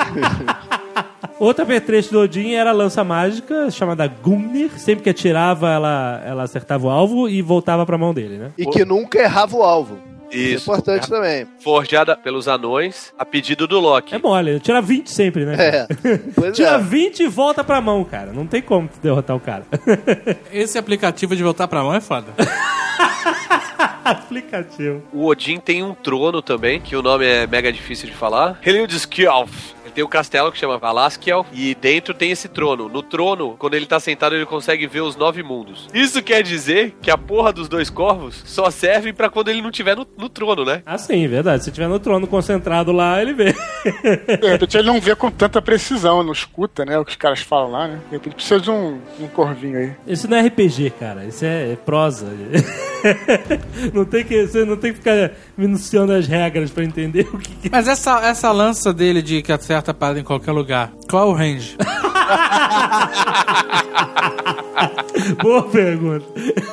Outra apetrecho do Odin era a lança mágica, chamada Gungnir. Sempre que atirava, ela, ela acertava o alvo e voltava pra mão dele, né? E que nunca errava o alvo. Isso. É importante também. Forjada pelos anões, a pedido do Loki. É mole, tira vinte sempre, né? É. Pois Tira é. vinte e volta pra mão, cara. Não tem como derrotar o cara. Esse aplicativo de voltar pra mão é foda. Aplicativo. O Odin tem um trono também, que o nome é mega difícil de falar. Heliodyskjalf. Ele tem um castelo que chama Valaskiel e dentro tem esse trono. No trono, quando ele tá sentado, ele consegue ver os nove mundos. Isso quer dizer que a porra dos dois corvos só serve pra quando ele não tiver no, no trono, né? Ah, sim, verdade. Se tiver no trono concentrado lá, ele vê. De repente ele não vê com tanta precisão, não escuta, né? O que os caras falam lá, né? De repente precisa de um, um corvinho aí. Isso não é R P G, cara. Isso é, é prosa. Não tem que, você não tem que ficar minuciando as regras pra entender o que... Mas essa, essa lança dele de que acerta a parada em qualquer lugar, qual é o range? Boa pergunta.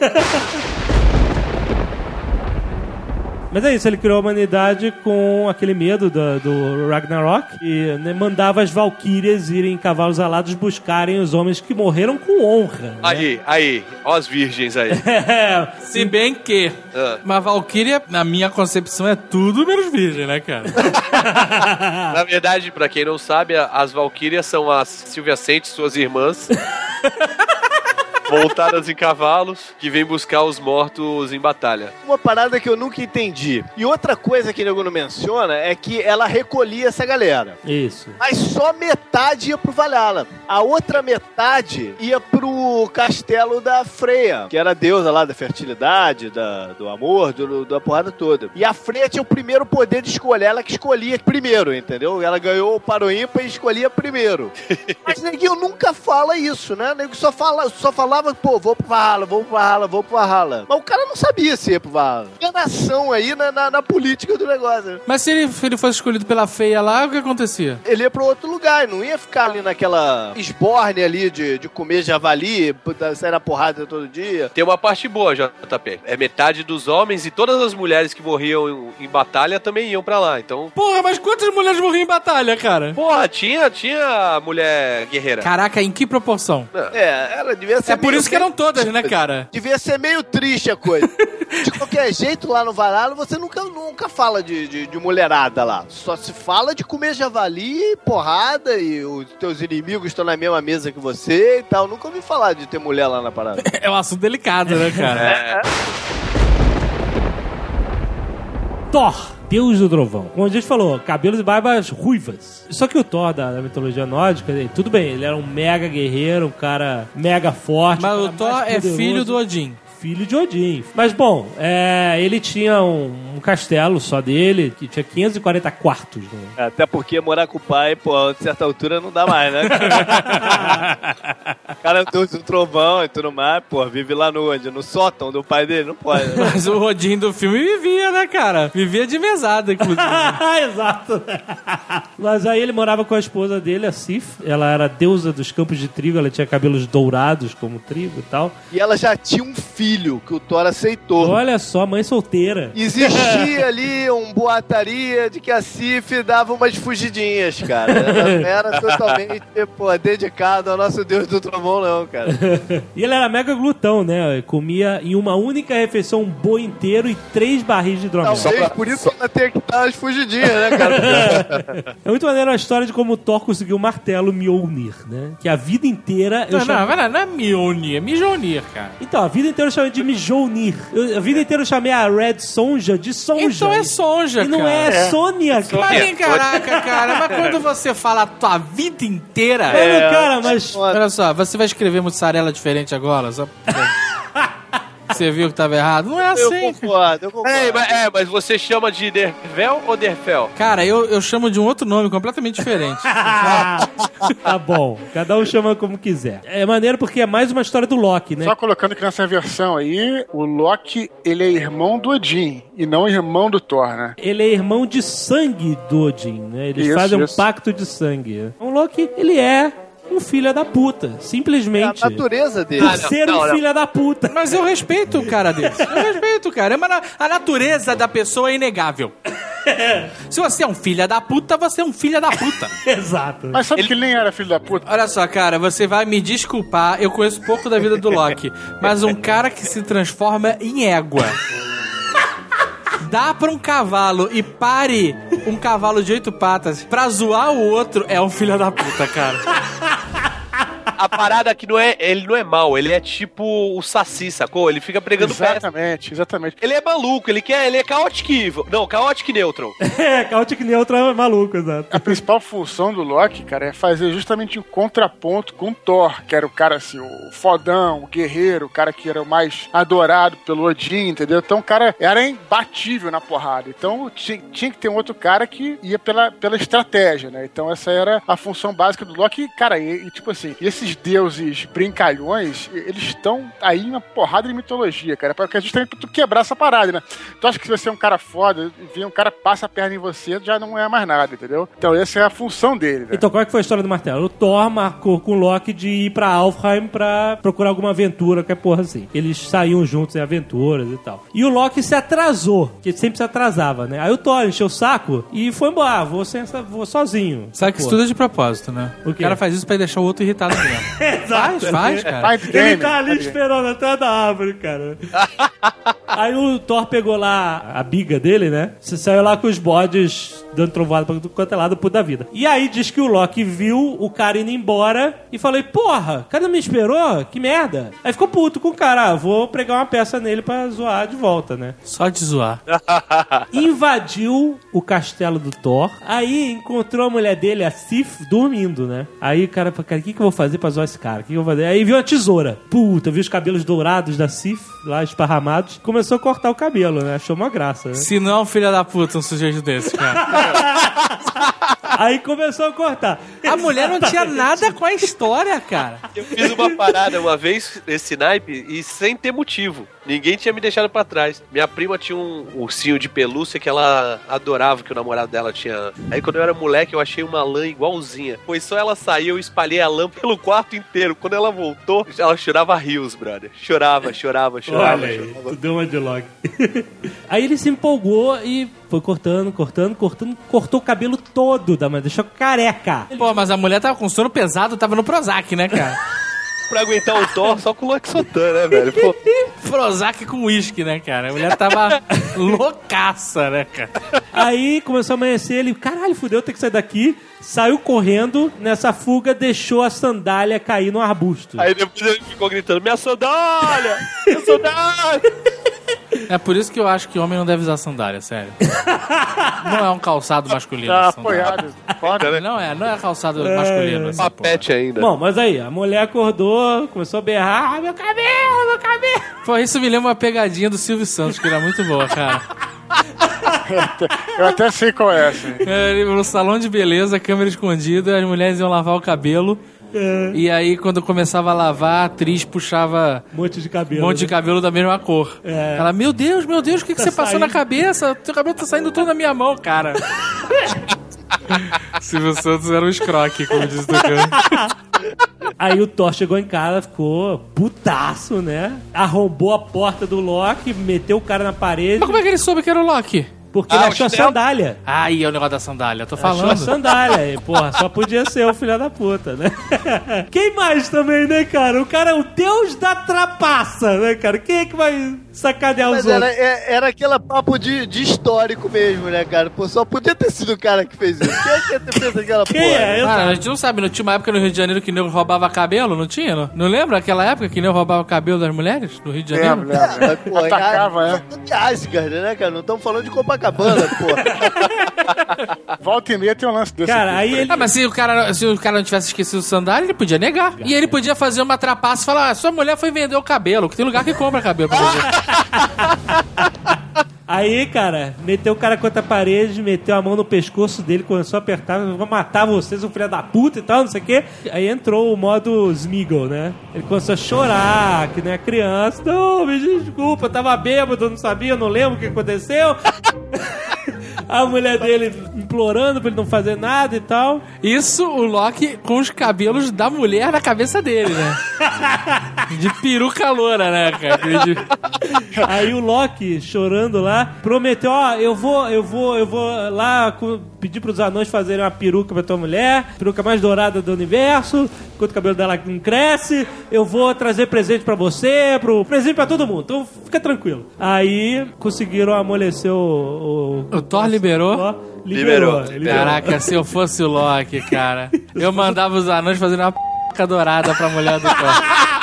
Mas é isso, ele criou a humanidade com aquele medo do, do Ragnarok e né, mandava as valquírias irem em cavalos alados buscarem os homens que morreram com honra. Né? Aí, aí, ó as virgens aí. É, Se bem que Ah. uma Valkyria, na minha concepção, é tudo menos virgem, né, cara? Na verdade, pra quem não sabe, a- as valquírias são as Silvia Sente, suas irmãs, montadas em cavalos, que vêm buscar os mortos em batalha. Uma parada que eu nunca entendi. E outra coisa que o nego não menciona é que ela recolhia essa galera. isso. Mas só metade ia pro Valhalla. A outra metade ia pro castelo da Freya, que era a deusa lá da fertilidade, da, do amor, do, da porrada toda. E a Freya tinha o primeiro poder de escolher, ela que escolhia primeiro, entendeu? Ela ganhou o Paro Ímpar e escolhia primeiro. Mas neguinho nunca fala isso, né? Nego só, fala, só falava, pô, vou pro Valhalla, vou pro Valhalla, vou pro Valhalla. Mas o cara não sabia se ia pro Valhalla. Enganação aí na, na, na política do negócio. Mas se ele, se ele fosse escolhido pela feia lá, o que acontecia? Ele ia pra outro lugar, não ia ficar ali naquela esborne ali de, de comer javali, puta, sair na porrada todo dia. Tem uma parte boa, J P. É metade dos homens e todas as mulheres que morriam em, em batalha também iam pra lá. Então, Porra, mas quantas mulheres morriam em batalha, cara? porra, tinha, tinha mulher guerreira. Caraca, em que proporção? É, ela devia ser É por isso que eram todas, né, cara? Devia ser meio triste a coisa. De qualquer jeito, lá no Valhalla, você nunca, nunca fala de, de, de mulherada lá. Só se fala de comer javali, porrada, e os teus inimigos estão na mesma mesa que você e tal. Nunca ouvi falar de ter mulher lá na parada. É um assunto delicado, né, cara? É. Thor, Deus do Trovão. Como a gente falou, cabelos e barbas ruivas. Só que o Thor da, da mitologia nórdica, tudo bem, ele era um mega guerreiro, um cara mega forte. Mas o cara Thor mais é poderoso. filho do Odin. Filho de Odin. Mas, bom, é, ele tinha um, um castelo só dele, que tinha quinhentos e quarenta quartos. Né? Até porque morar com o pai, pô, a certa altura não dá mais, né? O cara é do, do trovão e tudo mais, pô, vive lá no onde? No sótão do pai dele? Não pode. Né? Mas o Odin do filme vivia, né, cara? Vivia de mesada, inclusive. Exato. Mas aí ele morava com a esposa dele, a Sif. Ela era deusa dos campos de trigo, ela tinha cabelos dourados como trigo e tal. E ela já tinha um filho que o Thor aceitou. Olha só, mãe solteira. Existia ali um boataria de que a Sif dava umas fugidinhas, cara. Ela não era totalmente, pô, dedicado ao nosso Deus do Trovão, não, cara. E ele era mega glutão, né? Comia em uma única refeição um boi inteiro e três barris de hidromel. Talvez pra... por isso que ela tenha que dar umas fugidinhas, né, cara? É muito maneiro a história de como o Thor conseguiu o martelo Mjolnir, né? Que a vida inteira... Não, eu não, chamo... não, não é Mjolnir, é Mjolnir, cara. Então, a vida inteira eu chamei de Mjolnir. Eu, a vida inteira eu chamei a Red Sonja de Sonja. Então é Sonja, e não cara. é, é. Sônia, cara. Mas, caraca, cara, mas quando você fala a tua vida inteira... É, cara, mas... Olha só, você vai escrever mussarela diferente agora, só... Você viu que tava errado? Não é assim. Eu concordo, eu concordo. É, mas, é, mas você chama de Dervel ou Derfel? Cara, eu, eu chamo de um outro nome completamente diferente. Tá bom, cada um chama como quiser. É maneiro porque é mais uma história do Loki, né? Só colocando que nessa versão aí, o Loki, ele é irmão do Odin e não irmão do Thor, né? Ele é irmão de sangue do Odin, né? Eles Isso, fazem isso. um pacto de sangue. O Loki, ele é um filho da puta, simplesmente. É a natureza dele. Por Ah, não, ser não, um não. filho da puta. Mas eu respeito o cara desse. Eu respeito, cara. É uma- a natureza da pessoa é inegável. Se você é um filho da puta, você é um filho da puta. Exato. Mas sabe que ele nem era filho da puta? Olha só, cara, você vai me desculpar, eu conheço pouco da vida do Loki, mas um cara que se transforma em égua, dá pra um cavalo e pare um cavalo de oito patas pra zoar o outro, é um filho da puta, cara. A parada que não é, ele não é mau, ele é tipo o Saci, sacou? Ele fica pregando peça. Exatamente, exatamente. Ele é maluco, ele quer, ele é chaotic evil. Não, chaotic neutral. É, Chaotic Neutral é maluco, exato. A principal função do Loki, cara, é fazer justamente um contraponto com o Thor, que era o cara assim, o fodão, o guerreiro, o cara que era o mais adorado pelo Odin, entendeu? Então o cara era imbatível na porrada. Então tinha, tinha que ter um outro cara que ia pela, pela estratégia, né? Então essa era a função básica do Loki. E, cara, e, e tipo assim, e esses deuses brincalhões, eles estão aí em uma porrada de mitologia, cara, porque é justamente pra tu quebrar essa parada, né? Tu acha que se você é um cara foda, e um cara passa a perna em você, já não é mais nada, entendeu? Então essa é a função dele, né? Então, qual é que foi a história do martelo? O Thor marcou com o Loki de ir pra Alfheim pra procurar alguma aventura, que é porra assim. Eles saíam juntos em aventuras e tal. E o Loki se atrasou, que ele sempre se atrasava, né? Aí o Thor encheu o saco e foi embora. Ah, vou, sem essa, vou sozinho. Sabe que isso Porra. tudo é de propósito, né? O O quê? cara faz isso pra deixar o outro irritado mesmo. Faz, faz, cara. Fight Ele game, tá ali fight game. esperando atrás da árvore, cara. Aí o Thor pegou lá a biga dele, né? Você saiu lá com os bodes dando trovada pra tudo quanto é lado, puta da vida. E aí diz que o Loki viu o cara indo embora e falou: porra, o cara não me esperou? Que merda. Aí ficou puto com o cara. Ah, vou pregar uma peça nele pra zoar de volta, né? Só de zoar. Invadiu o castelo do Thor. Aí encontrou a mulher dele, a Sif, dormindo, né? Aí o cara falou: cara, o que, que eu vou fazer pra zoar esse cara? O que, que eu vou fazer? Aí viu a tesoura. Puta, viu os cabelos dourados da Sif lá esparramados. Começou a cortar o cabelo, né? Achou uma graça, né? Se não é um filho da puta um sujeito desse, cara. Aí começou a cortar. A mulher não tinha nada com a história, cara. Eu fiz uma parada uma vez, esse naipe, e sem ter motivo. Ninguém tinha me deixado pra trás. Minha prima tinha um ursinho de pelúcia que ela adorava, que o namorado dela tinha. Aí quando eu era moleque, eu achei uma lã igualzinha. Foi só ela sair, eu espalhei a lã pelo quarto inteiro. Quando ela voltou, ela chorava rios, brother. Chorava, chorava, chorava. Olha aí, chorava. tu deu uma de log. Aí ele se empolgou e foi cortando, cortando, cortando, cortou o cabelo todo da mãe, deixou careca. Pô, mas a mulher tava com sono pesado, tava no Prozac, né, cara? pra aguentar o Thor só com o Lexotan, né, velho? Pô. Prozac com uísque, né, cara? A mulher tava loucaça, né, cara? Aí começou a amanhecer, ele, caralho, fudeu, tem que sair daqui. Saiu correndo, nessa fuga deixou a sandália cair no arbusto. Aí depois ele ficou gritando, minha sandália! Minha sandália! É por isso que eu acho que homem não deve usar sandália, sério. Não é um calçado masculino. Tá sandália. apoiado. Foda. Não é, não é calçado masculino. essa Papete ainda. Bom, mas aí, a mulher acordou, começou a berrar, ah, meu cabelo, meu cabelo. Pô, isso me lembra uma pegadinha do Silvio Santos, que era muito boa, cara. Eu até sei qual é essa. É, no salão de beleza, câmera escondida, as mulheres iam lavar o cabelo. É. E aí, quando começava a lavar, a atriz puxava Um monte de cabelo. um monte de né? cabelo da mesma cor. É. Ela, meu Deus, meu Deus, o que, que Tá você passou saindo. na cabeça? Teu cabelo tá saindo todo na minha mão, cara. Silvio Santos era um escroque, como diz o Tucano. Aí o Thor chegou em casa, ficou putaço, né? Arrombou a porta do Loki, meteu o cara na parede, Mas como é que ele soube que era o Loki? porque Ah, ele o achou a chinelo. sandália. Aí é o negócio da sandália, tô Achou a falando. sandália. E, porra, só podia ser o filho da puta, né? Quem mais também, né, cara? O cara é o deus da trapaça, né, cara? Quem é que vai sacanear os Mas era, outros? é- era aquele papo de, de histórico mesmo, né, cara? Pô, só podia ter sido o cara que fez isso. Quem é que ia ter feito aquela Quem porra? é? Mano, a gente não sabe, não tinha uma época no Rio de Janeiro que nego roubava cabelo? Não tinha? Não, não lembra aquela época que nego roubava cabelo das mulheres no Rio de Janeiro? Lembro, lembro. Mas, pô, Atacava, é. de Asgard, né, cara? Não estamos falando de Copacabana, pô. Volta e meia tem um lance desse. Cara, aqui. aí ele... Ah, mas se o, cara, se o cara não tivesse esquecido o sandália, ele podia negar. E ele podia fazer uma trapaça e falar: ah, sua mulher foi vender o cabelo, que tem lugar que compra cabelo pra vender. Aí, cara, meteu o cara contra a parede, meteu a mão no pescoço dele, começou a apertar, eu vou matar vocês, um filho da puta e tal, não sei o quê. Aí entrou o modo Smeagol, né? Ele começou a chorar, que nem a criança. Não, me desculpa, eu tava bêbado, eu não sabia, eu não lembro o que aconteceu. A mulher dele implorando pra ele não fazer nada e tal. Isso, o Loki com os cabelos da mulher na cabeça dele, né? De peruca loura, né, cara? De... Aí o Loki, chorando lá, prometeu, ó, eu vou, eu vou, eu vou lá cu- pedir pros anões fazerem uma peruca pra tua mulher, peruca mais dourada do universo, enquanto o cabelo dela não cresce, eu vou trazer presente pra você, pro presente pra todo mundo, então fica tranquilo. Aí conseguiram amolecer o... O Thor liberou? Thor Liberou. liberou. liberou. Caraca, se eu fosse o Loki, cara, eu mandava os anões fazerem uma p*** dourada pra mulher do Thor.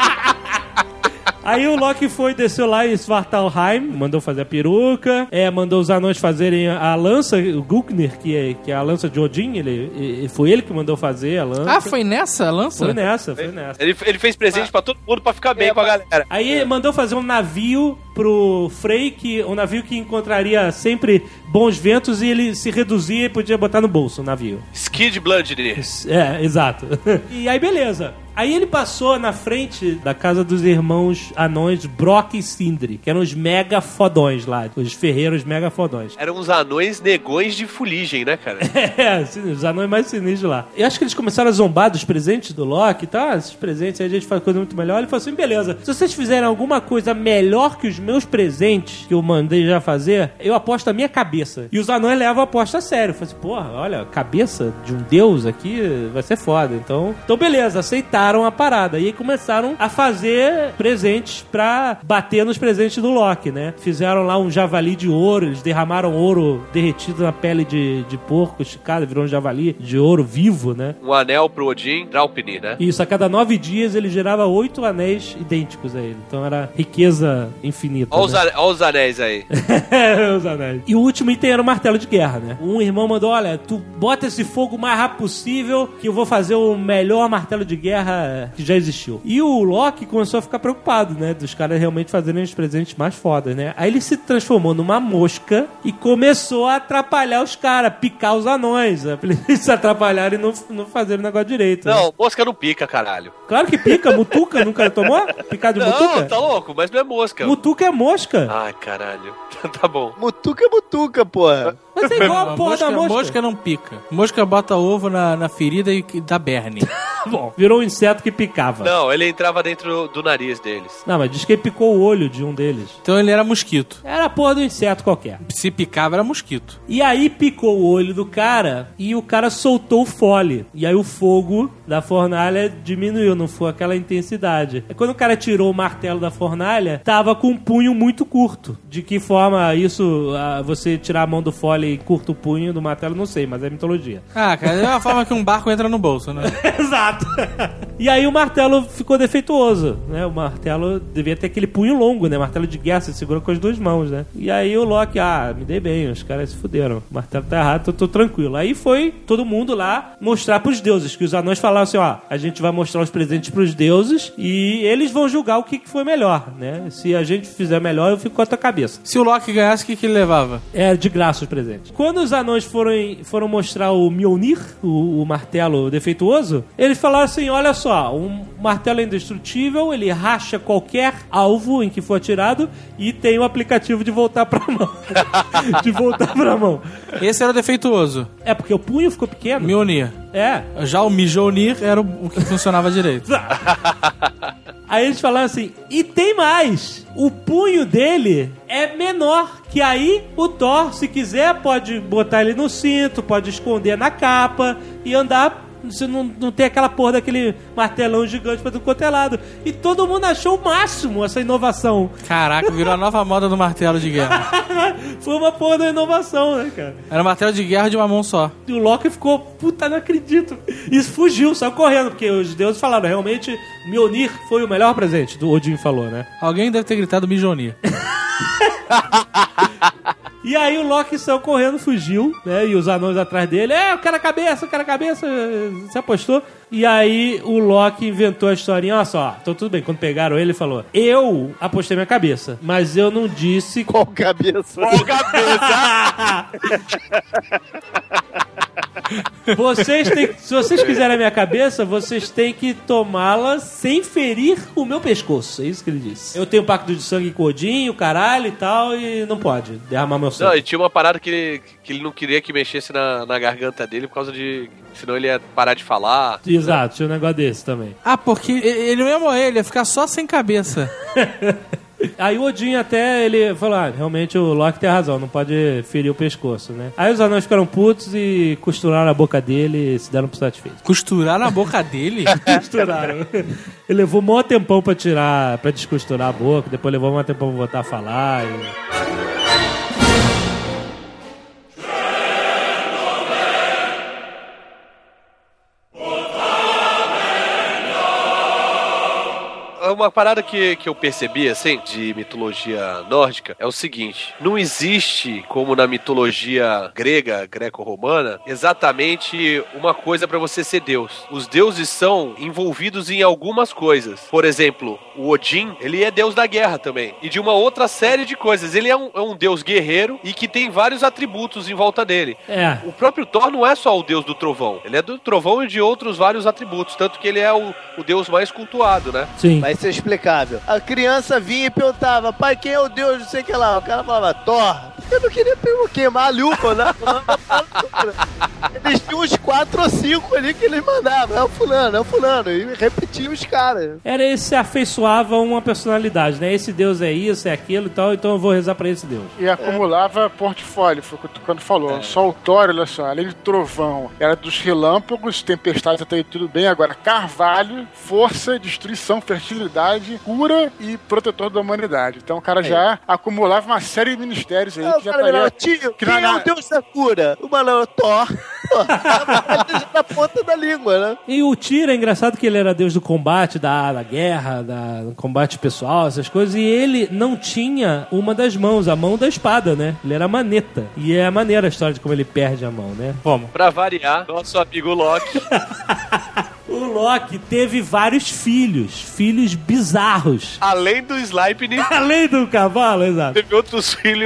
Aí o Loki foi, desceu lá em Svartalheim, mandou fazer a peruca, é, mandou os anões fazerem a lança, o Gulknir, que é, que é a lança de Odin, ele, ele- foi ele que mandou fazer a lança. Ah, foi nessa a lança? Foi nessa, foi nessa. Ele, ele fez presente pra todo mundo pra ficar bem com a galera. Aí mandou fazer um navio pro Frey, que, um navio que encontraria sempre bons ventos e ele se reduzia e podia botar no bolso o navio. Skid Bloodnir. É, exato. E aí, beleza. Aí ele passou na frente da casa dos irmãos anões Brock e Sindri, que eram os mega fodões lá, os ferreiros mega fodões. Eram uns anões negões de fuligem, né, cara? É, os anões mais sinistros lá. Eu acho que eles começaram a zombar dos presentes do Loki e tal. Ah, esses presentes aí a gente faz coisa muito melhor. Ele falou assim, beleza, se vocês fizerem alguma coisa melhor que os meus presentes que eu mandei já fazer, eu aposto a minha cabeça. E os anões levam a aposta a sério. Eu falei assim, porra, olha, cabeça de um deus aqui vai ser foda. Então, então beleza, aceitaram a parada. E aí começaram a fazer presentes pra bater nos presentes do Loki, né? Fizeram lá um javali de ouro, eles derramaram ouro derretido na pele de, de porco esticado, virou um javali de ouro vivo, né? Um anel pro Odin, Draupnir, né? Isso, a cada nove dias ele gerava oito anéis idênticos a ele. Então era riqueza infinita. Olha os, né? ane- olha os anéis aí. Os anéis. E o último item era o martelo de guerra, né? Um irmão mandou, olha, tu bota esse fogo o mais rápido possível que eu vou fazer o melhor martelo de guerra que já existiu. E o Loki começou a ficar preocupado, né? Dos caras realmente fazerem os presentes mais fodas, né? Aí ele se transformou numa mosca e começou a atrapalhar os caras, picar os anões, né? Pra eles se atrapalharem e não, não fazerem o negócio direito. Né? Não, mosca não pica, caralho. Claro que pica, mutuca, nunca tomou? Picado de Não, mutuca? tá louco, mas não é mosca. Mutuca é mosca. Ai, caralho. Tá bom. Mutuca é mutuca, porra. Mas é igual a A porra mosca, da mosca. mosca não pica. Mosca bota ovo na, na ferida e que dá berne. Bom, virou um inseto que picava. Não, ele entrava dentro do nariz deles. Não, mas diz que ele picou o olho de um deles. Então ele era mosquito. Era a porra do inseto qualquer. Se picava, era mosquito. E aí picou o olho do cara e o cara soltou o fole. E aí o fogo da fornalha diminuiu, não foi aquela intensidade. E quando o cara tirou o martelo da fornalha, tava com um punho muito curto. De que forma isso, ah, você tirar a mão do fole e curta o punho do martelo, não sei, mas é mitologia. Ah, cara, é uma forma que um barco entra no bolso, né? Exato. E aí o martelo ficou defeituoso, né? O martelo devia ter aquele punho longo, né? Martelo de guerra, você segura com as duas mãos, né? E aí o Loki, ah, me dei bem, os caras se fuderam. O martelo tá errado, tô, tô tranquilo. Aí foi todo mundo lá mostrar pros deuses, que os anões falaram assim, ó, a gente vai mostrar os presentes pros deuses e eles vão julgar o que, que foi melhor, né? Se a gente fizer melhor, eu fico com a tua cabeça. Se o Loki ganhasse, o que, que ele levava? É, de graça os presentes. Quando os anões foram, foram mostrar o Mjolnir, o, o martelo defeituoso, eles falaram assim, olha só, um martelo é indestrutível, ele racha qualquer alvo em que for atirado e tem o aplicativo de voltar pra mão. De voltar pra mão. Esse era o defeituoso. É, porque o punho ficou pequeno. Mjolnir. É. Já o Mjolnir era o, o que funcionava direito. Aí eles falaram assim, e tem mais, o punho dele é menor, que aí o Thor, se quiser, pode botar ele no cinto, pode esconder na capa e andar. Você não, não tem aquela porra daquele martelão gigante pra tudo quanto é lado. E todo mundo achou o máximo essa inovação. Caraca, virou a nova moda do martelo de guerra. Foi uma porra da inovação, né, cara? Era um martelo de guerra de uma mão só. E o Loki ficou, puta, não acredito. E fugiu, saiu correndo, porque os deuses falaram, realmente, Mjolnir foi o melhor presente, do Odin falou, né? Alguém deve ter gritado Mjolnir. E aí o Loki saiu correndo, fugiu, né? E os anões atrás dele, é, eu quero a cabeça, eu quero a cabeça, se apostou. E aí o Loki inventou a historinha, olha só, então tudo bem, quando pegaram ele, ele falou, eu apostei minha cabeça, mas eu não disse... Qual cabeça? Qual cabeça? Vocês têm, se vocês quiserem a minha cabeça, vocês têm que tomá-la sem ferir o meu pescoço. É isso que ele disse. Eu tenho um pacto de sangue com o Odin, o caralho e tal, e não pode derramar meu sangue. Não, e tinha uma parada que ele, que ele não queria que mexesse na, na garganta dele por causa de... Senão ele ia parar de falar. Exato, tinha um negócio desse também. Ah, porque ele não ia morrer, ele ia ficar só sem cabeça. Aí o Odin até, ele falou, ah, realmente o Loki tem razão, não pode ferir o pescoço, né? Aí os anões ficaram putos e costuraram a boca dele e se deram por satisfeitos. Costuraram a boca dele? Costuraram. Ele levou um maior tempão pra tirar, pra descosturar a boca, depois levou um maior tempão pra voltar a falar e... Uma parada que, que eu percebi, assim, de mitologia nórdica, é o seguinte, não existe, como na mitologia grega, greco-romana, exatamente uma coisa pra você ser Deus. Os deuses são envolvidos em algumas coisas. Por exemplo, o Odin, ele é Deus da guerra também. E de uma outra série de coisas. Ele é um, é um Deus guerreiro e que tem vários atributos em volta dele. É. O próprio Thor não é só o Deus do trovão. Ele é do trovão e de outros vários atributos. Tanto que ele é o, o Deus mais cultuado, né? Sim. Vai ser explicável. A criança vinha e perguntava, pai, quem é o Deus, não sei o que lá. O cara falava, Thor. Eu não queria queimar a lupa, né? Eles tinham uns quatro ou cinco ali que eles mandavam. É o fulano, é o fulano. E repetiam os caras. Era esse se afeiçoava a uma personalidade, né? Esse Deus é isso, é aquilo e tal, então eu vou rezar pra esse Deus. E acumulava é. portfólio, foi o que o Tucano falou. É. Só o Thor, olha só, além de trovão, era dos relâmpagos, tempestades, até aí tudo bem. Agora, carvalho, força, destruição, fertilidade, cura e protetor da humanidade. Então o cara é. já acumulava uma série de ministérios aí. Não, que já cara, estaria... não, tio, que quem na... é o Deus da cura? O mano, Thor. Na ponta da língua, né? E o Tyr é engraçado que ele era Deus do combate, da, da guerra, da, do combate pessoal, essas coisas, e ele não tinha uma das mãos, a mão da espada, né? Ele era maneta. E é maneira a história de como ele perde a mão, né? Como? Pra variar, nosso amigo Loki. O Loki teve vários filhos, filhos bizarros. Além do Sleipnir, Além do cavalo, exato. teve outros filhos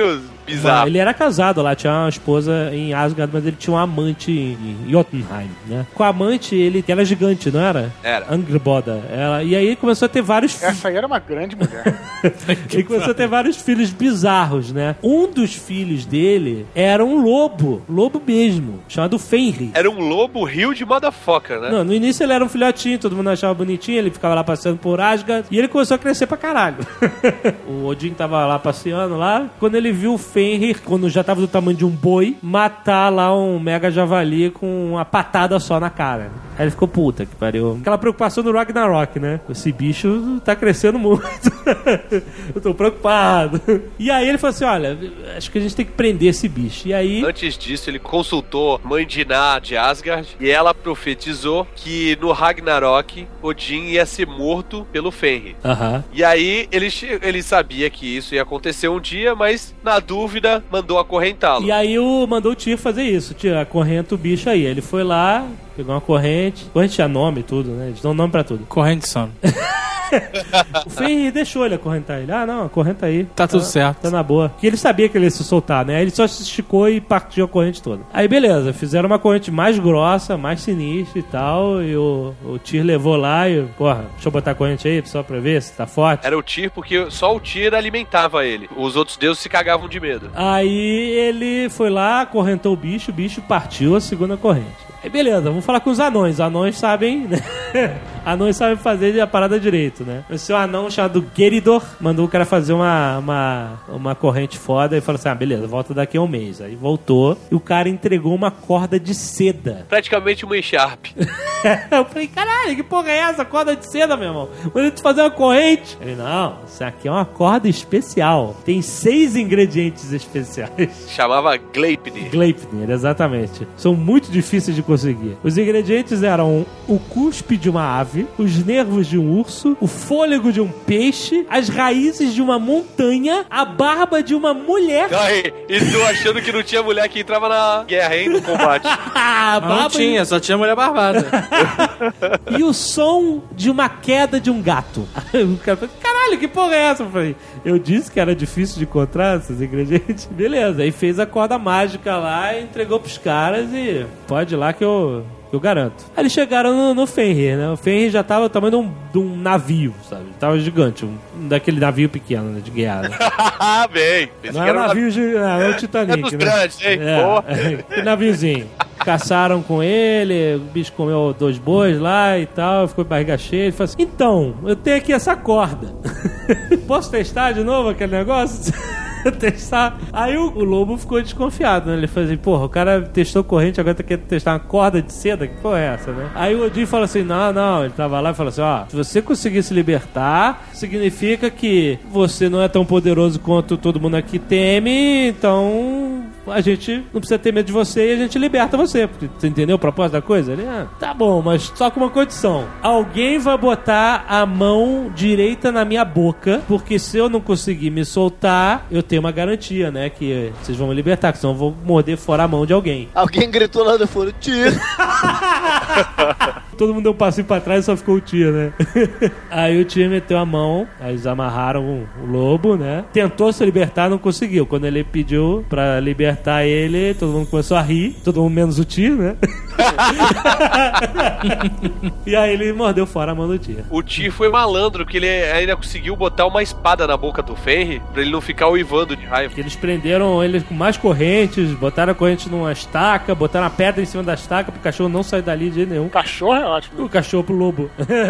bizarro. Ele era casado lá, tinha uma esposa em Asgard, mas ele tinha um amante em Jotunheim, né? Com a amante, ele que era gigante, não era? Era. Angrboda. Ela, e aí ele começou a ter vários filhos. Essa aí era uma grande mulher. Ele começou a ter vários filhos bizarros, né? Um dos filhos dele era um lobo, lobo mesmo, chamado Fenrir. Era um lobo rio de motherfucker, né? Não, no início ele era um filhotinho, todo mundo achava bonitinho, ele ficava lá passeando por Asgard, e ele começou a crescer pra caralho. O Odin tava lá passeando lá, quando ele viu o Fenrir, quando já tava do tamanho de um boi, matar lá um mega javali com uma patada só na cara. Aí ele ficou, puta que pariu. Aquela preocupação do Ragnarok, né? Esse bicho tá crescendo muito. Eu tô preocupado. E aí ele falou assim, olha, acho que a gente tem que prender esse bicho. E aí... Antes disso, ele consultou Mãe Diná de Asgard e ela profetizou que no Ragnarok, Odin ia ser morto pelo Fenrir. Aham. E aí ele, ele sabia que isso ia acontecer um dia, mas na dúvida mandou acorrentá-lo. E aí o, mandou o Tyr fazer isso, Tyr, acorrenta o bicho aí. Ele foi lá, pegou uma corrente, corrente tinha nome e tudo, né? Eles dão nome pra tudo. Corrente de sono. O Fenrir deixou ele acorrentar ele. Ah, não, acorrenta aí. Tá tudo certo. Tá na boa. Porque ele sabia que ele ia se soltar, né? Aí ele só se esticou e partiu a corrente toda. Aí beleza, fizeram uma corrente mais grossa, mais sinistra e tal. E o, o Tyr levou lá e, porra, deixa eu botar a corrente aí só pra ver se tá forte. Era o Tyr porque só o Tyr alimentava ele. Os outros deuses se cagavam de medo. Aí ele foi lá, acorrentou o bicho, o bicho partiu a segunda corrente. Aí beleza, vamos falar com os anões. Os anões sabem, né? Anões sabem fazer a parada direito, né? O seu anão chamado Geridor mandou o cara fazer uma, uma, uma corrente foda e falou assim, ah, beleza, volta daqui a um mês. Aí voltou e o cara entregou uma corda de seda. Praticamente uma Sharp. Eu falei, caralho, que porra é essa? Corda de seda, meu irmão? Manda tu fazer uma corrente. Ele, não, isso aqui é uma corda especial. Tem seis ingredientes especiais. Chamava Gleipnir. Gleipnir, exatamente. São muito difíceis de conseguir. Os ingredientes eram o cuspe de uma ave, os nervos de um urso, o fôlego de um peixe, as raízes de uma montanha, a barba de uma mulher. Ai, e tu achando que não tinha mulher que entrava na guerra, hein, no combate. a Não barba tinha, só tinha mulher barbada. e o som de uma queda de um gato. O cara falou, caralho, que porra é essa? Eu falei, eu disse que era difícil de encontrar esses ingredientes. Beleza, aí fez a corda mágica lá e entregou pros caras e pode ir lá que eu... eu garanto. Aí eles chegaram no, no Fenrir, né? O Fenrir já tava do tamanho de um, de um navio, sabe? Tava gigante, um, daquele navio pequeno, né? De guerra. Né? Ah, bem. Não é navio, de, não, é o Titanic, é dos né? grandes, hein? É, é, naviozinho. Caçaram com ele, o bicho comeu dois bois lá e tal, ficou de barriga cheia. Ele falou assim, então, eu tenho aqui essa corda. Posso testar de novo aquele negócio? Testar. Aí o, o lobo ficou desconfiado, né? Ele falou assim, porra, o cara testou corrente, agora tá querendo testar uma corda de seda? Que porra é essa, né? Aí o Odin falou assim, não, não, ele tava lá e falou assim, ó, se você conseguir se libertar, significa que você não é tão poderoso quanto todo mundo aqui teme, então a gente não precisa ter medo de você e a gente liberta você. Você entendeu o propósito da coisa? Ele, ah, tá bom, mas só com uma condição. Alguém vai botar a mão direita na minha boca, porque se eu não conseguir me soltar, eu tenho uma garantia, né? Que vocês vão me libertar, que senão eu vou morder fora a mão de alguém. Alguém gritou lá do fundo, tiro. Todo mundo deu um passinho pra trás e só ficou o Tyr, né? Aí o Tyr meteu a mão, aí eles amarraram o, o lobo, né? Tentou se libertar, não conseguiu. Quando ele pediu pra libertar ele, todo mundo começou a rir, todo mundo menos o Tyr, né? E aí ele mordeu fora a mão do Tyr. O Tyr foi malandro, que ele ainda conseguiu botar uma espada na boca do Fenrir pra ele não ficar uivando de raiva. Eles prenderam ele com mais correntes, botaram a corrente numa estaca, botaram a pedra em cima da estaca pro cachorro não sair dali de jeito nenhum. O cachorro é ótimo. O cachorro pro lobo.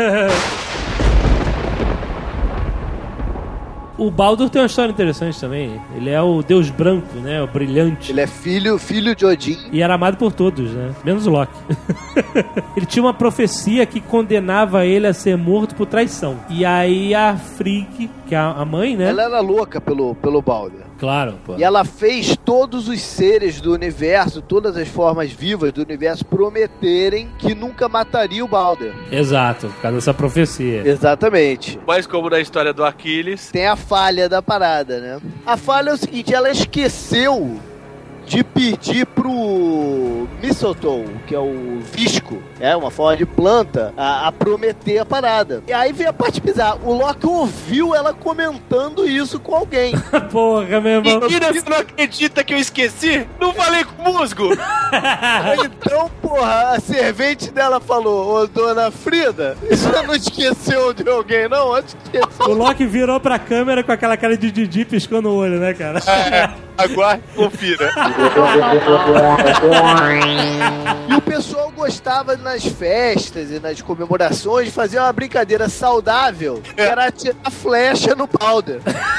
O Baldur tem uma história interessante também. Ele é o deus branco, né? O brilhante. Ele é filho, filho de Odin. E era amado por todos, né? Menos o Loki. Ele tinha uma profecia que condenava ele a ser morto por traição. E aí a Frigg, que é a mãe, né? Ela era louca pelo, pelo Baldur. Claro, pô. E ela fez todos os seres do universo, todas as formas vivas do universo prometerem que nunca mataria o Baldur. Exato, por causa dessa profecia. Exatamente. Mas como na história do Aquiles... Tem a falha da parada, né? A falha é o seguinte, ela esqueceu de pedir pro mistletoe, que é o visco, é uma forma de planta, a, a prometer a parada. E aí vem a parte bizarra. O Loki ouviu ela comentando isso com alguém. Porra, meu irmão. Mentira, você não acredita que eu esqueci? Não falei com o musgo! Então, porra, a servente dela falou: ô, dona Frida, você não esqueceu de alguém, não? Antes esqueceu. O Loki virou pra câmera com aquela cara de Didi piscando o olho, né, cara? É, aguarde e confira. E o pessoal gostava nas festas e nas comemorações de fazer uma brincadeira saudável, que era atirar flecha no Balder.